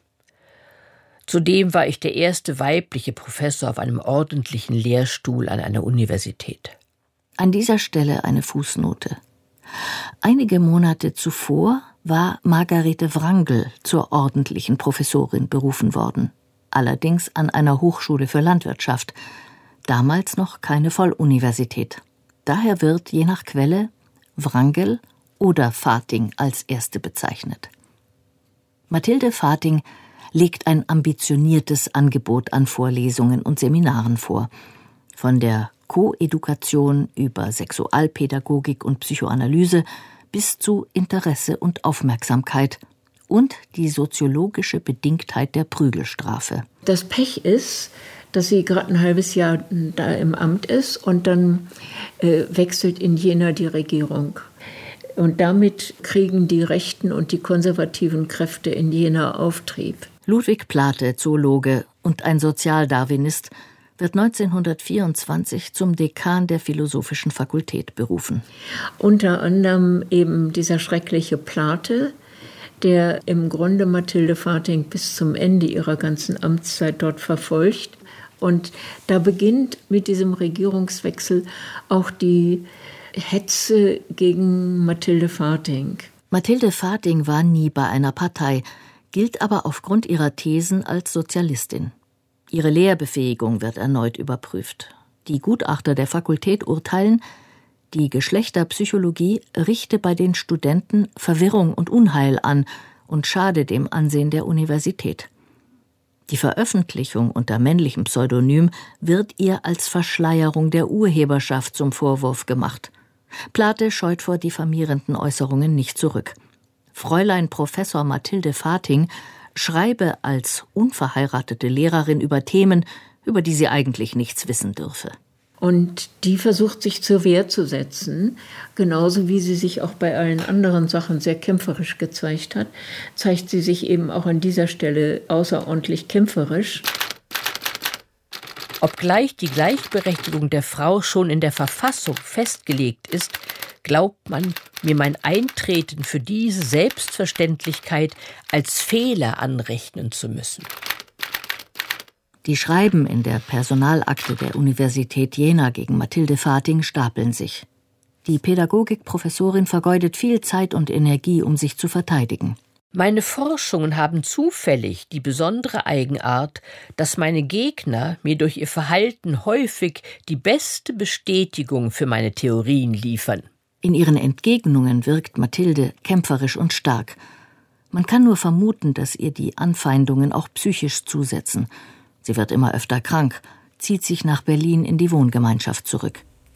Zudem war ich der erste weibliche Professor auf einem ordentlichen Lehrstuhl an einer Universität. An dieser Stelle eine Fußnote. Einige Monate zuvor war Margarete Wrangel zur ordentlichen Professorin berufen worden. Allerdings an einer Hochschule für Landwirtschaft, damals noch keine Volluniversität. Daher wird, je nach Quelle, Wrangel oder Vating als erste bezeichnet. Mathilde Vating legt ein ambitioniertes Angebot an Vorlesungen und Seminaren vor. Von der Koedukation über Sexualpädagogik und Psychoanalyse bis zu Interesse und Aufmerksamkeit und die soziologische Bedingtheit der Prügelstrafe. Das Pech ist, dass sie gerade ein halbes Jahr da im Amt ist und dann äh, wechselt in Jena die Regierung. Und damit kriegen die rechten und die konservativen Kräfte in Jena Auftrieb. Ludwig Plate, Zoologe und ein Sozialdarwinist, wird neunzehnhundertvierundzwanzig zum Dekan der Philosophischen Fakultät berufen. Unter anderem eben dieser schreckliche Plate, der im Grunde Mathilde Vating bis zum Ende ihrer ganzen Amtszeit dort verfolgt. Und da beginnt mit diesem Regierungswechsel auch die Hetze gegen Mathilde Vating. Mathilde Vating war nie bei einer Partei, gilt aber aufgrund ihrer Thesen als Sozialistin. Ihre Lehrbefähigung wird erneut überprüft. Die Gutachter der Fakultät urteilen, die Geschlechterpsychologie richte bei den Studenten Verwirrung und Unheil an und schade dem Ansehen der Universität. Die Veröffentlichung unter männlichem Pseudonym wird ihr als Verschleierung der Urheberschaft zum Vorwurf gemacht. Plate scheut vor diffamierenden Äußerungen nicht zurück. Fräulein Professor Mathilde Vating schreibe als unverheiratete Lehrerin über Themen, über die sie eigentlich nichts wissen dürfe. Und die versucht sich zur Wehr zu setzen, genauso wie sie sich auch bei allen anderen Sachen sehr kämpferisch gezeigt hat, zeigt sie sich eben auch an dieser Stelle außerordentlich kämpferisch. Obgleich die Gleichberechtigung der Frau schon in der Verfassung festgelegt ist, glaubt man, mir mein Eintreten für diese Selbstverständlichkeit als Fehler anrechnen zu müssen. Die Schreiben in der Personalakte der Universität Jena gegen Mathilde Vating stapeln sich. Die Pädagogikprofessorin vergeudet viel Zeit und Energie, um sich zu verteidigen. Meine Forschungen haben zufällig die besondere Eigenart, dass meine Gegner mir durch ihr Verhalten häufig die beste Bestätigung für meine Theorien liefern. In ihren Entgegnungen wirkt Mathilde kämpferisch und stark. Man kann nur vermuten, dass ihr die Anfeindungen auch psychisch zusetzen. Sie wird immer öfter krank, zieht sich nach Berlin in die Wohngemeinschaft zurück.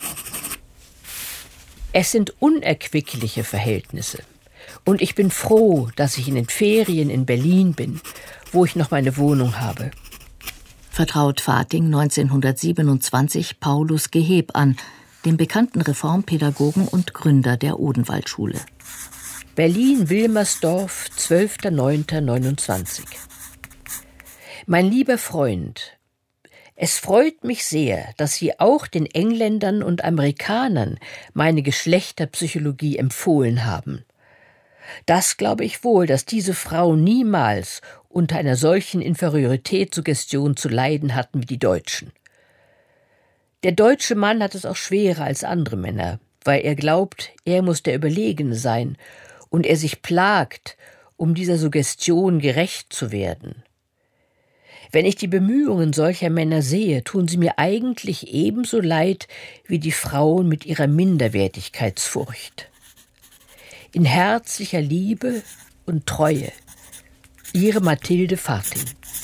Es sind unerquickliche Verhältnisse. Und ich bin froh, dass ich in den Ferien in Berlin bin, wo ich noch meine Wohnung habe. Vertraut Vating neunzehnhundertsiebenundzwanzig Paulus Geheb an, dem bekannten Reformpädagogen und Gründer der Odenwaldschule. Berlin-Wilmersdorf, zwölfter neunter neunundzwanzig. Mein lieber Freund, es freut mich sehr, dass Sie auch den Engländern und Amerikanern meine Geschlechterpsychologie empfohlen haben. Das glaube ich wohl, dass diese Frauen niemals unter einer solchen Inferioritätssuggestion zu leiden hatten wie die Deutschen. Der deutsche Mann hat es auch schwerer als andere Männer, weil er glaubt, er muss der Überlegene sein und er sich plagt, um dieser Suggestion gerecht zu werden. Wenn ich die Bemühungen solcher Männer sehe, tun sie mir eigentlich ebenso leid wie die Frauen mit ihrer Minderwertigkeitsfurcht. In herzlicher Liebe und Treue, Ihre Mathilde Vating.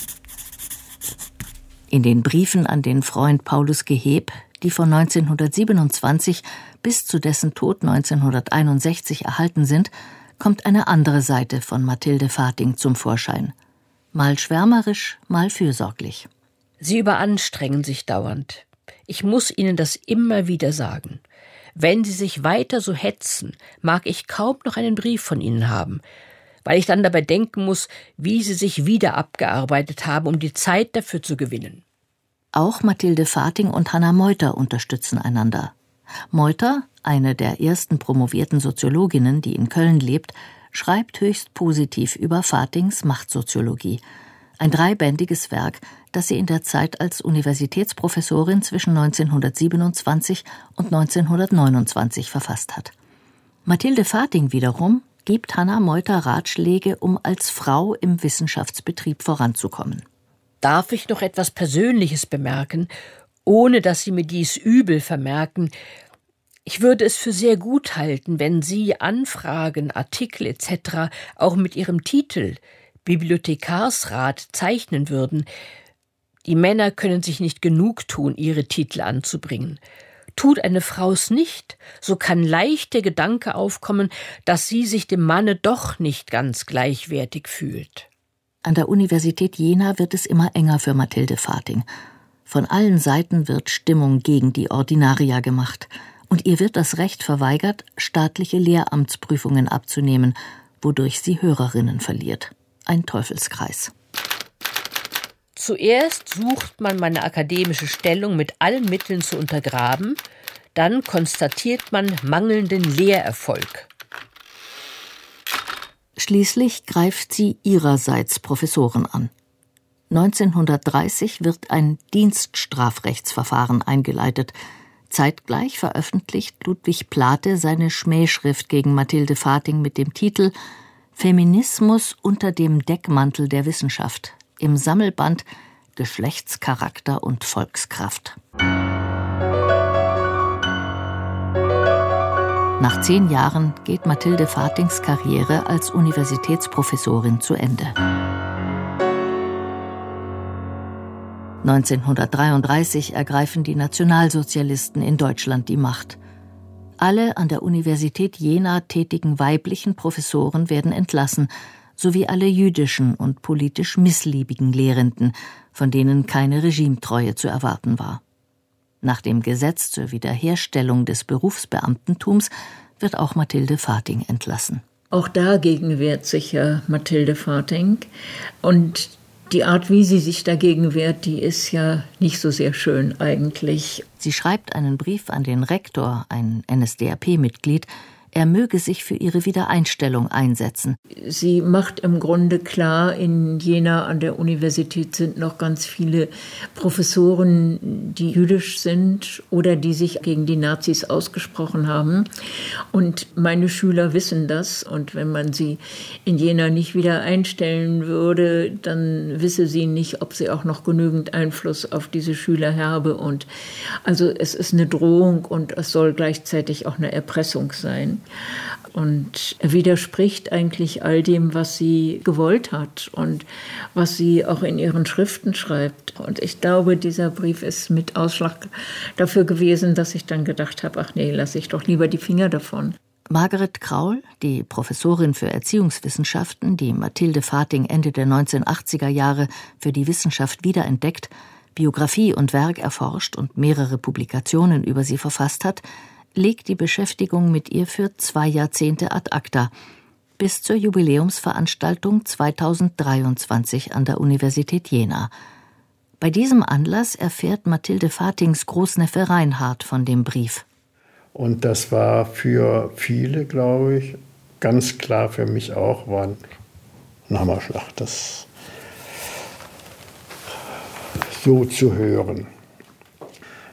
In den Briefen an den Freund Paulus Geheb, die von neunzehnhundertsiebenundzwanzig bis zu dessen Tod neunzehnhunderteinundsechzig erhalten sind, kommt eine andere Seite von Mathilde Vating zum Vorschein. Mal schwärmerisch, mal fürsorglich. Sie überanstrengen sich dauernd. Ich muss Ihnen das immer wieder sagen. Wenn Sie sich weiter so hetzen, mag ich kaum noch einen Brief von Ihnen haben, weil ich dann dabei denken muss, wie Sie sich wieder abgearbeitet haben, um die Zeit dafür zu gewinnen. Auch Mathilde Vating und Hannah Meuter unterstützen einander. Meuter, eine der ersten promovierten Soziologinnen, die in Köln lebt, schreibt höchst positiv über Vatings Machtsoziologie. Ein dreibändiges Werk, das sie in der Zeit als Universitätsprofessorin zwischen neunzehnhundertsiebenundzwanzig und neunzehnhundertneunundzwanzig verfasst hat. Mathilde Vating wiederum gibt Hannah Meuter Ratschläge, um als Frau im Wissenschaftsbetrieb voranzukommen. Darf ich noch etwas Persönliches bemerken, ohne dass Sie mir dies übel vermerken? Ich würde es für sehr gut halten, wenn Sie Anfragen, Artikel et cetera auch mit Ihrem Titel Bibliothekarsrat zeichnen würden. Die Männer können sich nicht genug tun, ihre Titel anzubringen. Tut eine Frau's nicht, so kann leicht der Gedanke aufkommen, dass sie sich dem Manne doch nicht ganz gleichwertig fühlt. An der Universität Jena wird es immer enger für Mathilde Vating. Von allen Seiten wird Stimmung gegen die Ordinaria gemacht. Und ihr wird das Recht verweigert, staatliche Lehramtsprüfungen abzunehmen, wodurch sie Hörerinnen verliert. Ein Teufelskreis. Zuerst sucht man meine akademische Stellung mit allen Mitteln zu untergraben, dann konstatiert man mangelnden Lehrerfolg. Schließlich greift sie ihrerseits Professoren an. neunzehnhundertdreißig wird ein Dienststrafrechtsverfahren eingeleitet. Zeitgleich veröffentlicht Ludwig Plate seine Schmähschrift gegen Mathilde Vating mit dem Titel »Feminismus unter dem Deckmantel der Wissenschaft« im Sammelband »Geschlechtscharakter und Volkskraft«. Nach zehn Jahren geht Mathilde Vatings Karriere als Universitätsprofessorin zu Ende. neunzehnhundertdreiunddreißig ergreifen die Nationalsozialisten in Deutschland die Macht. Alle an der Universität Jena tätigen weiblichen Professoren werden entlassen, sowie alle jüdischen und politisch missliebigen Lehrenden, von denen keine Regimetreue zu erwarten war. Nach dem Gesetz zur Wiederherstellung des Berufsbeamtentums wird auch Mathilde Vating entlassen. Auch dagegen wehrt sich ja Mathilde Vating. Und die Art, wie sie sich dagegen wehrt, die ist ja nicht so sehr schön eigentlich. Sie schreibt einen Brief an den Rektor, ein N S D A P-Mitglied, er möge sich für ihre Wiedereinstellung einsetzen. Sie macht im Grunde klar, in Jena an der Universität sind noch ganz viele Professoren, die jüdisch sind oder die sich gegen die Nazis ausgesprochen haben. Und meine Schüler wissen das. Und wenn man sie in Jena nicht wieder einstellen würde, dann wisse sie nicht, ob sie auch noch genügend Einfluss auf diese Schüler habe. Und also es ist eine Drohung und es soll gleichzeitig auch eine Erpressung sein. Und er widerspricht eigentlich all dem, was sie gewollt hat und was sie auch in ihren Schriften schreibt. Und ich glaube, dieser Brief ist mit Ausschlag dafür gewesen, dass ich dann gedacht habe, ach nee, lasse ich doch lieber die Finger davon. Margaret Kraul, die Professorin für Erziehungswissenschaften, die Mathilde Vating Ende der neunzehnhundertachtziger Jahre für die Wissenschaft wiederentdeckt, Biografie und Werk erforscht und mehrere Publikationen über sie verfasst hat, legt die Beschäftigung mit ihr für zwei Jahrzehnte ad acta, bis zur Jubiläumsveranstaltung zweitausenddreiundzwanzig an der Universität Jena. Bei diesem Anlass erfährt Mathilde Vatings Großneffe Reinhard von dem Brief. Und das war für viele, glaube ich, ganz klar für mich auch, war ein Hammerschlag, das so zu hören.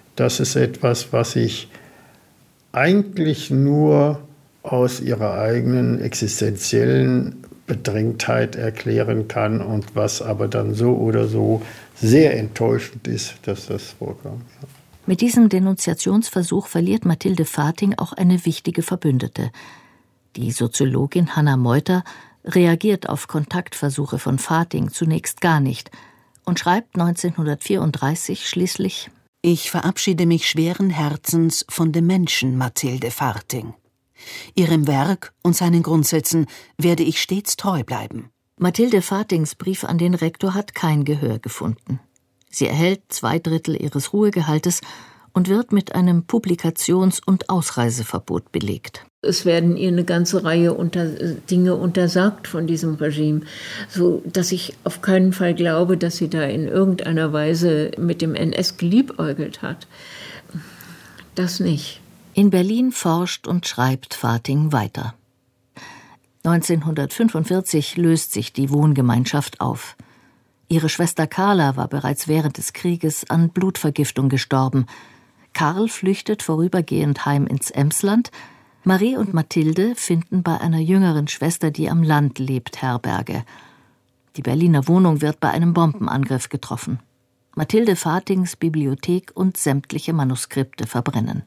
das ist etwas, was ich eigentlich nur aus ihrer eigenen existenziellen Bedrängtheit erklären kann und was aber dann so oder so sehr enttäuschend ist, dass das vorkam. Ja. Mit diesem Denunziationsversuch verliert Mathilde Vathing auch eine wichtige Verbündete. Die Soziologin Hanna Meuter reagiert auf Kontaktversuche von Vathing zunächst gar nicht und schreibt neunzehnhundertvierunddreißig schließlich: Ich verabschiede mich schweren Herzens von dem Menschen Mathilde Vathing. Ihrem Werk und seinen Grundsätzen werde ich stets treu bleiben. Mathilde Vathings Brief an den Rektor hat kein Gehör gefunden. Sie erhält zwei Drittel ihres Ruhegehaltes und wird mit einem Publikations- und Ausreiseverbot belegt. Es werden ihr eine ganze Reihe unter, Dinge untersagt von diesem Regime, so dass ich auf keinen Fall glaube, dass sie da in irgendeiner Weise mit dem N S geliebäugelt hat. Das nicht. In Berlin forscht und schreibt Vathing weiter. neunzehnhundertfünfundvierzig löst sich die Wohngemeinschaft auf. Ihre Schwester Carla war bereits während des Krieges an Blutvergiftung gestorben. Karl flüchtet vorübergehend heim ins Emsland. Marie und Mathilde finden bei einer jüngeren Schwester, die am Land lebt, Herberge. Die Berliner Wohnung wird bei einem Bombenangriff getroffen. Mathilde Vathings Bibliothek und sämtliche Manuskripte verbrennen.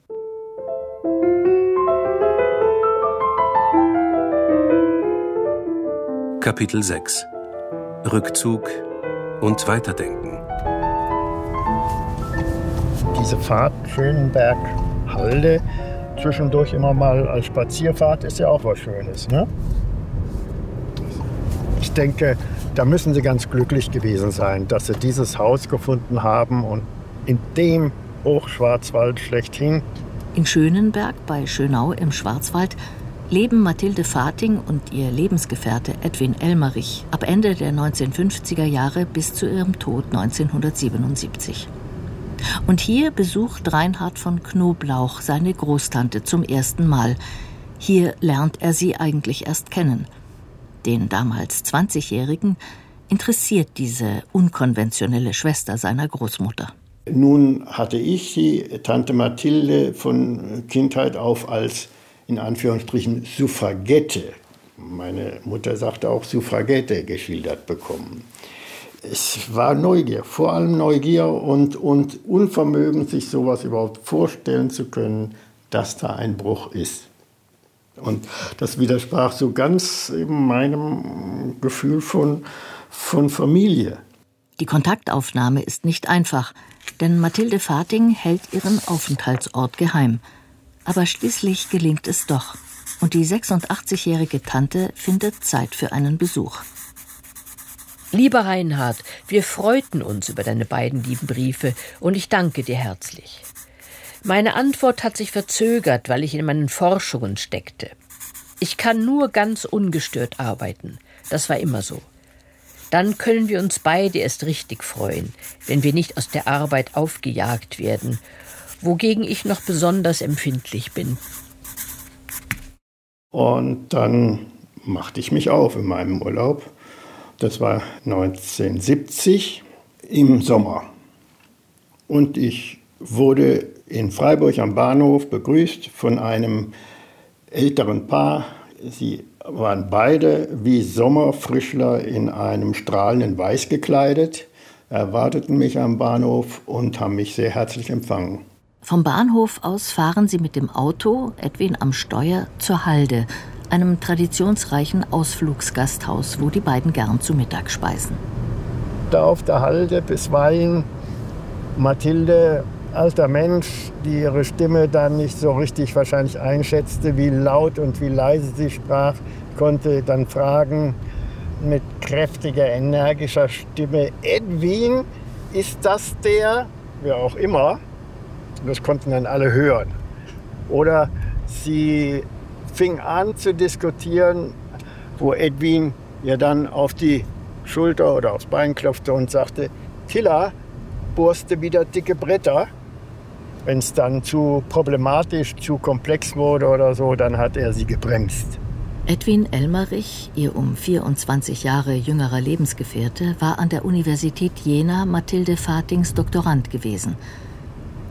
Kapitel sechs. Rückzug und Weiterdenken. Diese Fahrt Schönenberg-Halde, zwischendurch immer mal als Spazierfahrt, ist ja auch was Schönes, ne? Ich denke, da müssen Sie ganz glücklich gewesen sein, dass Sie dieses Haus gefunden haben und in dem Hochschwarzwald schlechthin. In Schönenberg bei Schönau im Schwarzwald leben Mathilde Vathing und ihr Lebensgefährte Edwin Elmerich ab Ende der neunzehnhundertfünfziger Jahre bis zu ihrem Tod neunzehnhundertsiebenundsiebzig. Und hier besucht Reinhard von Knoblauch seine Großtante zum ersten Mal. Hier lernt er sie eigentlich erst kennen. Den damals zwanzigjährigen interessiert diese unkonventionelle Schwester seiner Großmutter. Nun hatte ich die Tante Mathilde von Kindheit auf als in Anführungsstrichen Suffragette, meine Mutter sagte auch Suffragette, geschildert bekommen. Es war Neugier, vor allem Neugier und, und Unvermögen, sich sowas überhaupt vorstellen zu können, dass da ein Bruch ist. Und das widersprach so ganz eben meinem Gefühl von, von Familie. Die Kontaktaufnahme ist nicht einfach, denn Mathilde Vathing hält ihren Aufenthaltsort geheim. Aber schließlich gelingt es doch. Und die sechsundachtzigjährige Tante findet Zeit für einen Besuch. Lieber Reinhard, wir freuten uns über deine beiden lieben Briefe und ich danke dir herzlich. Meine Antwort hat sich verzögert, weil ich in meinen Forschungen steckte. Ich kann nur ganz ungestört arbeiten. Das war immer so. Dann können wir uns beide erst richtig freuen, wenn wir nicht aus der Arbeit aufgejagt werden, wogegen ich noch besonders empfindlich bin. Und dann machte ich mich auf in meinem Urlaub. Das war neunzehnhundertsiebzig im Sommer. Und ich wurde in Freiburg am Bahnhof begrüßt von einem älteren Paar. Sie waren beide wie Sommerfrischler in einem strahlenden Weiß gekleidet, erwarteten mich am Bahnhof und haben mich sehr herzlich empfangen. Vom Bahnhof aus fahren sie mit dem Auto, Edwin am Steuer, zur Halde, einem traditionsreichen Ausflugsgasthaus, wo die beiden gern zu Mittag speisen. Da auf der Halde bisweilen Mathilde, alter Mensch, die ihre Stimme dann nicht so richtig wahrscheinlich einschätzte, wie laut und wie leise sie sprach, konnte dann fragen mit kräftiger, energischer Stimme: Edwin, ist das der? Wer auch immer. Das konnten dann alle hören. Oder sie fing an zu diskutieren, wo Edwin ihr dann auf die Schulter oder aufs Bein klopfte und sagte: Tilla, bohrst du wieder dicke Bretter? Wenn es dann zu problematisch, zu komplex wurde oder so, dann hat er sie gebremst. Edwin Elmerich, ihr um vierundzwanzig Jahre jüngerer Lebensgefährte, war an der Universität Jena Mathilde Vathings Doktorand gewesen.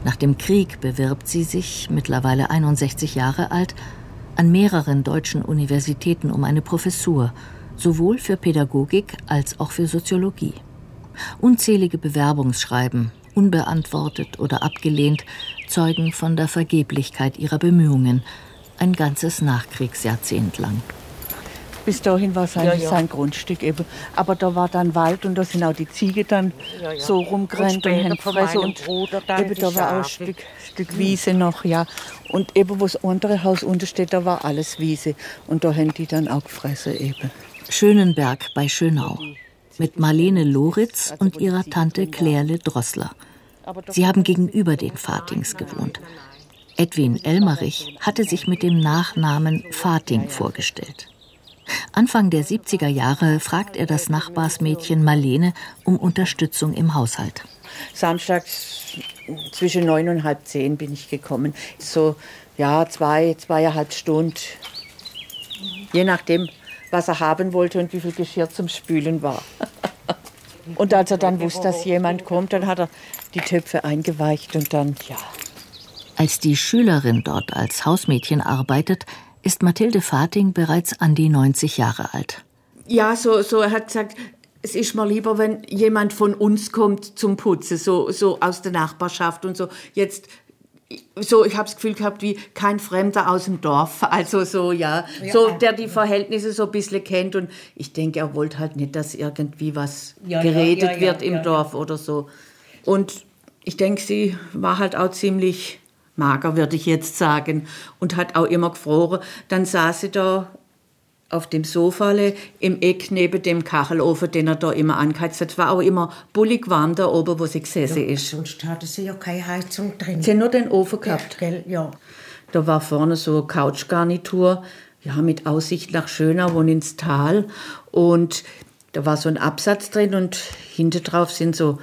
Nach dem Krieg bewirbt sie sich, mittlerweile einundsechzig Jahre alt, an mehreren deutschen Universitäten um eine Professur, sowohl für Pädagogik als auch für Soziologie. Unzählige Bewerbungsschreiben, unbeantwortet oder abgelehnt, zeugen von der Vergeblichkeit ihrer Bemühungen, ein ganzes Nachkriegsjahrzehnt lang. Bis dahin war sein, ja, ja. sein Grundstück eben. Aber da war dann Wald und da sind auch die Ziege dann ja, ja. so rumgerannt und, und haben gefressen. Und eben da war auch ein Stück, Stück Wiese noch, ja. Und eben, wo das andere Haus unten steht, da war alles Wiese. Und da haben die dann auch gefressen eben. Schönenberg bei Schönau. Mit Marlene Loritz und ihrer Tante Claire Drossler. Sie haben gegenüber den Fatings gewohnt. Edwin Elmerich hatte sich mit dem Nachnamen Fating vorgestellt. Anfang der siebziger Jahre fragt er das Nachbarsmädchen Marlene um Unterstützung im Haushalt. Samstags zwischen neun und halb zehn bin ich gekommen. So, ja, zwei, zweieinhalb Stunden. Je nachdem, was er haben wollte und wie viel Geschirr zum Spülen war. Und als er dann wusste, dass jemand kommt, dann hat er die Töpfe eingeweicht und dann, ja. Als die Schülerin dort als Hausmädchen arbeitet, ist Mathilde Fating bereits an die neunzig Jahre alt. Ja, so, so, er hat gesagt, es ist mir lieber, wenn jemand von uns kommt zum Putzen, so, so aus der Nachbarschaft und so. Jetzt, so, ich habe das Gefühl gehabt, wie kein Fremder aus dem Dorf, also so, ja, ja. So, der die Verhältnisse so ein bisschen kennt. Und ich denke, er wollte halt nicht, dass irgendwie was ja, geredet ja, ja, wird ja, im ja, Dorf ja. oder so. Und ich denke, sie war halt auch ziemlich mager, würde ich jetzt sagen, und hat auch immer gefroren. Dann saß sie da auf dem Sofale im Eck neben dem Kachelofen, den er da immer angeheizt hat. Es war auch immer bullig warm da oben, wo sie gesessen ja, ist. Sonst hatte sie ja keine Heizung drin. Sie hat nur den Ofen gehabt. Ja, gell, ja. Da war vorne so eine Couchgarnitur, ja, mit Aussicht nach Schönau und ins Tal. Und da war so ein Absatz drin und hinten drauf sind so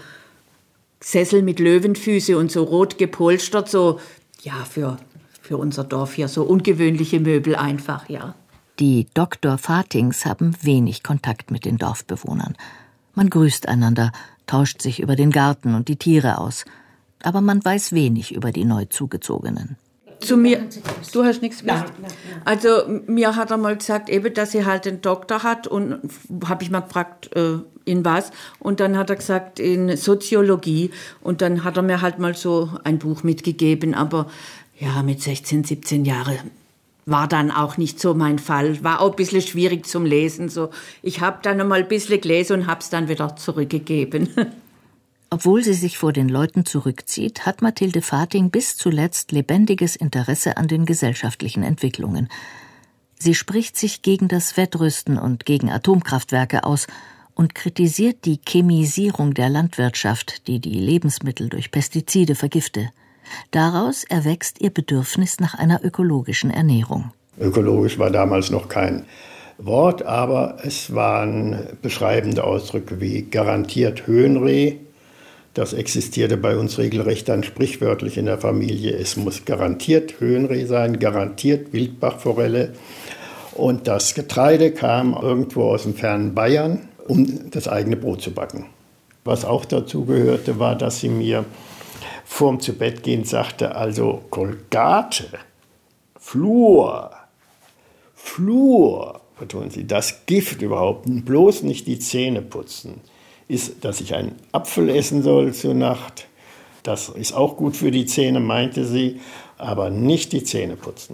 Sessel mit Löwenfüße und so rot gepolstert, so, ja, für, für unser Dorf hier, so ungewöhnliche Möbel einfach, ja. Die Doktor Fatings haben wenig Kontakt mit den Dorfbewohnern. Man grüßt einander, tauscht sich über den Garten und die Tiere aus. Aber man weiß wenig über die Neuzugezogenen. Zu mir, du hast nichts gewusst? Nein, nein, nein. Also mir hat er mal gesagt, eben, dass sie halt einen Doktor hat, und habe ich mal gefragt, äh, in was, und dann hat er gesagt, in Soziologie, und dann hat er mir halt mal so ein Buch mitgegeben, aber ja, mit sechzehn, siebzehn Jahren war dann auch nicht so mein Fall, war auch ein bisschen schwierig zum Lesen, so. Ich habe dann mal ein bisschen gelesen und habe es dann wieder zurückgegeben. Obwohl sie sich vor den Leuten zurückzieht, hat Mathilde Fating bis zuletzt lebendiges Interesse an den gesellschaftlichen Entwicklungen. Sie spricht sich gegen das Wettrüsten und gegen Atomkraftwerke aus und kritisiert die Chemisierung der Landwirtschaft, die die Lebensmittel durch Pestizide vergifte. Daraus erwächst ihr Bedürfnis nach einer ökologischen Ernährung. Ökologisch war damals noch kein Wort, aber es waren beschreibende Ausdrücke wie garantiert Höhenreh. Das existierte bei uns regelrecht dann sprichwörtlich in der Familie. Es muss garantiert Höhenreh sein, garantiert Wildbachforelle. Und das Getreide kam irgendwo aus dem fernen Bayern, um das eigene Brot zu backen. Was auch dazu gehörte, war, dass sie mir vorm Zubettgehen sagte, also Colgate, Fluor, Fluor, betonen sie, das Gift überhaupt, bloß nicht die Zähne putzen. Ist, dass ich einen Apfel essen soll zur Nacht. Das ist auch gut für die Zähne, meinte sie, aber nicht die Zähne putzen.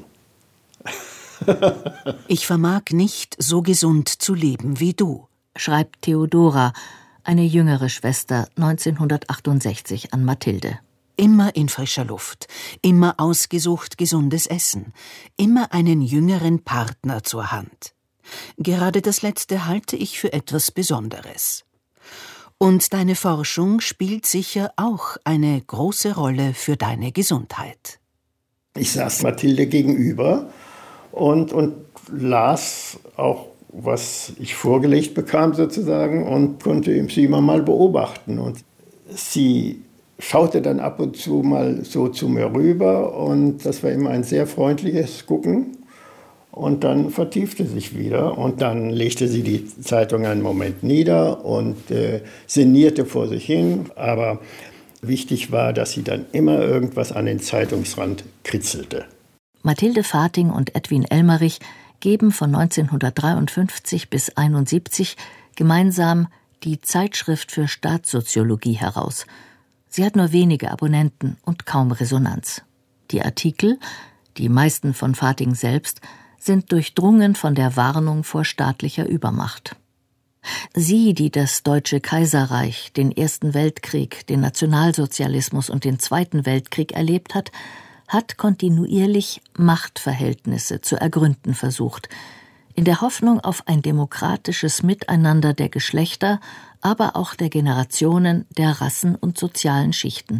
Ich vermag nicht, so gesund zu leben wie du, schreibt Theodora, eine jüngere Schwester, neunzehnhundertachtundsechzig an Mathilde. Immer in frischer Luft, immer ausgesucht gesundes Essen, immer einen jüngeren Partner zur Hand. Gerade das Letzte halte ich für etwas Besonderes. Und deine Forschung spielt sicher auch eine große Rolle für deine Gesundheit. Ich saß Mathilde gegenüber und, und las auch, was ich vorgelegt bekam sozusagen, und konnte sie immer mal beobachten. Und sie schaute dann ab und zu mal so zu mir rüber, und das war immer ein sehr freundliches Gucken. Und dann vertiefte sich wieder, und dann legte sie die Zeitung einen Moment nieder und äh, sinnierte vor sich hin. Aber wichtig war, dass sie dann immer irgendwas an den Zeitungsrand kritzelte. Mathilde Vating und Edwin Elmerich geben von neunzehnhundertdreiundfünfzig bis einundsiebzig gemeinsam die Zeitschrift für Staatssoziologie heraus. Sie hat nur wenige Abonnenten und kaum Resonanz. Die Artikel, die meisten von Vating selbst, sind durchdrungen von der Warnung vor staatlicher Übermacht. Sie, die das Deutsche Kaiserreich, den Ersten Weltkrieg, den Nationalsozialismus und den Zweiten Weltkrieg erlebt hat, hat kontinuierlich Machtverhältnisse zu ergründen versucht, in der Hoffnung auf ein demokratisches Miteinander der Geschlechter, aber auch der Generationen, der Rassen und sozialen Schichten.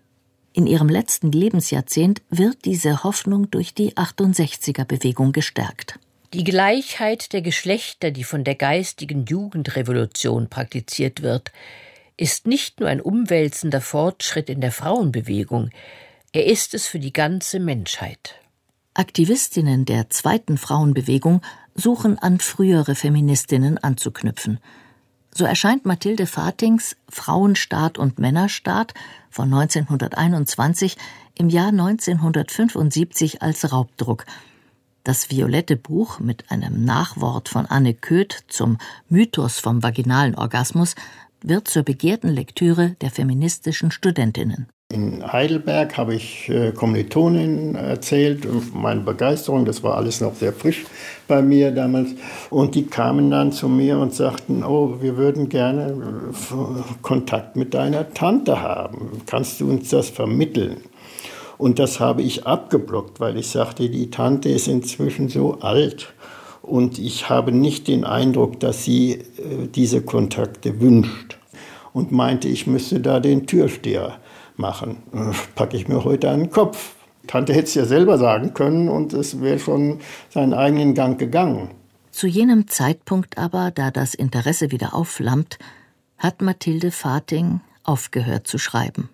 In ihrem letzten Lebensjahrzehnt wird diese Hoffnung durch die achtundsechziger-Bewegung gestärkt. Die Gleichheit der Geschlechter, die von der geistigen Jugendrevolution praktiziert wird, ist nicht nur ein umwälzender Fortschritt in der Frauenbewegung, er ist es für die ganze Menschheit. Aktivistinnen der zweiten Frauenbewegung suchen an frühere Feministinnen anzuknüpfen. So erscheint Mathilde Vatings Frauenstaat und Männerstaat von neunzehnhunderteinundzwanzig im Jahr neunzehnhundertfünfundsiebzig als Raubdruck. Das violette Buch mit einem Nachwort von Anne Köth zum Mythos vom vaginalen Orgasmus wird zur begehrten Lektüre der feministischen Studentinnen. In Heidelberg habe ich äh, Kommilitoninnen erzählt und meine Begeisterung, das war alles noch sehr frisch bei mir damals. Und die kamen dann zu mir und sagten, oh, wir würden gerne äh, Kontakt mit deiner Tante haben. Kannst du uns das vermitteln? Und das habe ich abgeblockt, weil ich sagte, die Tante ist inzwischen so alt. Und ich habe nicht den Eindruck, dass sie äh, diese Kontakte wünscht. Und meinte, ich müsste da den Türsteher machen. Packe ich mir heute an den Kopf. Tante hätte es ja selber sagen können und es wäre schon seinen eigenen Gang gegangen. Zu jenem Zeitpunkt aber, da das Interesse wieder aufflammt, hat Mathilde Vating aufgehört zu schreiben.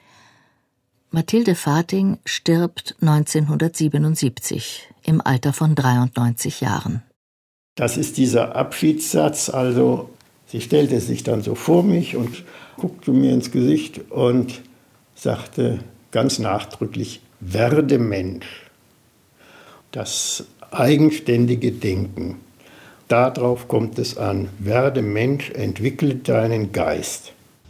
Mathilde Vating stirbt neunzehnhundertsiebenundsiebzig im Alter von dreiundneunzig Jahren. Das ist dieser Abschiedssatz, also sie stellte sich dann so vor mich und guckte mir ins Gesicht und sagte ganz nachdrücklich, werde Mensch. Das eigenständige Denken, darauf kommt es an. Werde Mensch, entwickle deinen Geist.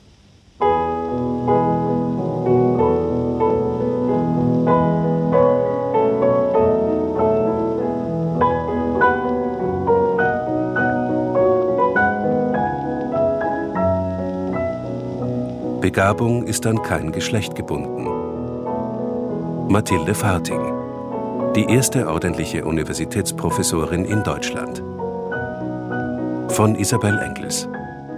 Begabung ist an kein Geschlecht gebunden. Mathilde Vating, die erste ordentliche Universitätsprofessorin in Deutschland. Von Isabel Engels.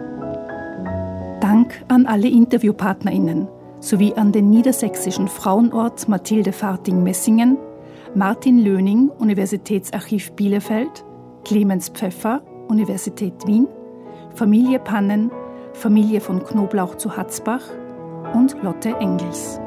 Dank an alle InterviewpartnerInnen sowie an den niedersächsischen Frauenort Mathilde Vating Messingen, Martin Löning, Universitätsarchiv Bielefeld, Clemens Pfeffer, Universität Wien, Familie Pannen, Familie von Knoblauch zu Hatzbach und Lotte Engels.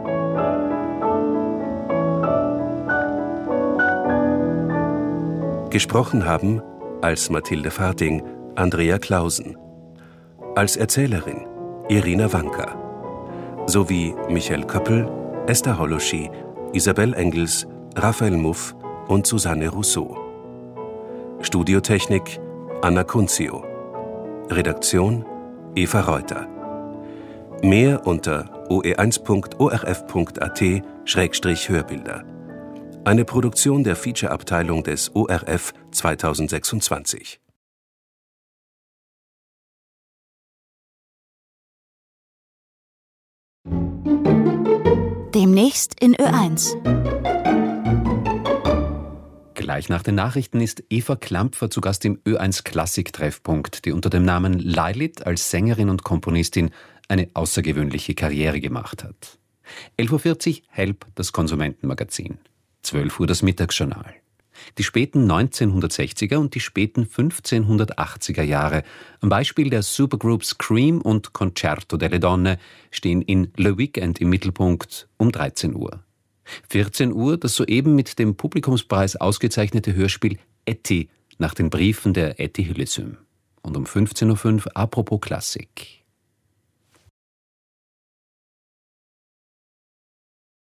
Gesprochen haben als Mathilde Vating Andrea Clausen, als Erzählerin Irina Wanka, sowie Michael Köppel, Esther Holoschi, Isabel Engels, Raphael Muff und Susanne Rousseau. Studiotechnik Anna Kunzio. Redaktion Eva Reuter. Mehr unter o e eins punkt o r f punkt a t Schrägstrich Hörbilder. Eine Produktion der Feature-Abteilung des O R F zweitausendsechsundzwanzig. Demnächst in Ö eins. Gleich nach den Nachrichten ist Eva Klampfer zu Gast im Ö eins Klassik-Treffpunkt, die unter dem Namen Lailit als Sängerin und Komponistin eine außergewöhnliche Karriere gemacht hat. elf Uhr vierzig Help, das Konsumentenmagazin. zwölf Uhr das Mittagsjournal. Die späten neunzehnhundertsechziger und die späten fünfzehnhundertachtziger Jahre, am Beispiel der Supergroups Cream und Concerto delle Donne, stehen in Le Weekend im Mittelpunkt um dreizehn Uhr. vierzehn Uhr das soeben mit dem Publikumspreis ausgezeichnete Hörspiel Etty nach den Briefen der Etty Hillesum. Und um fünfzehn Uhr fünf Apropos Klassik.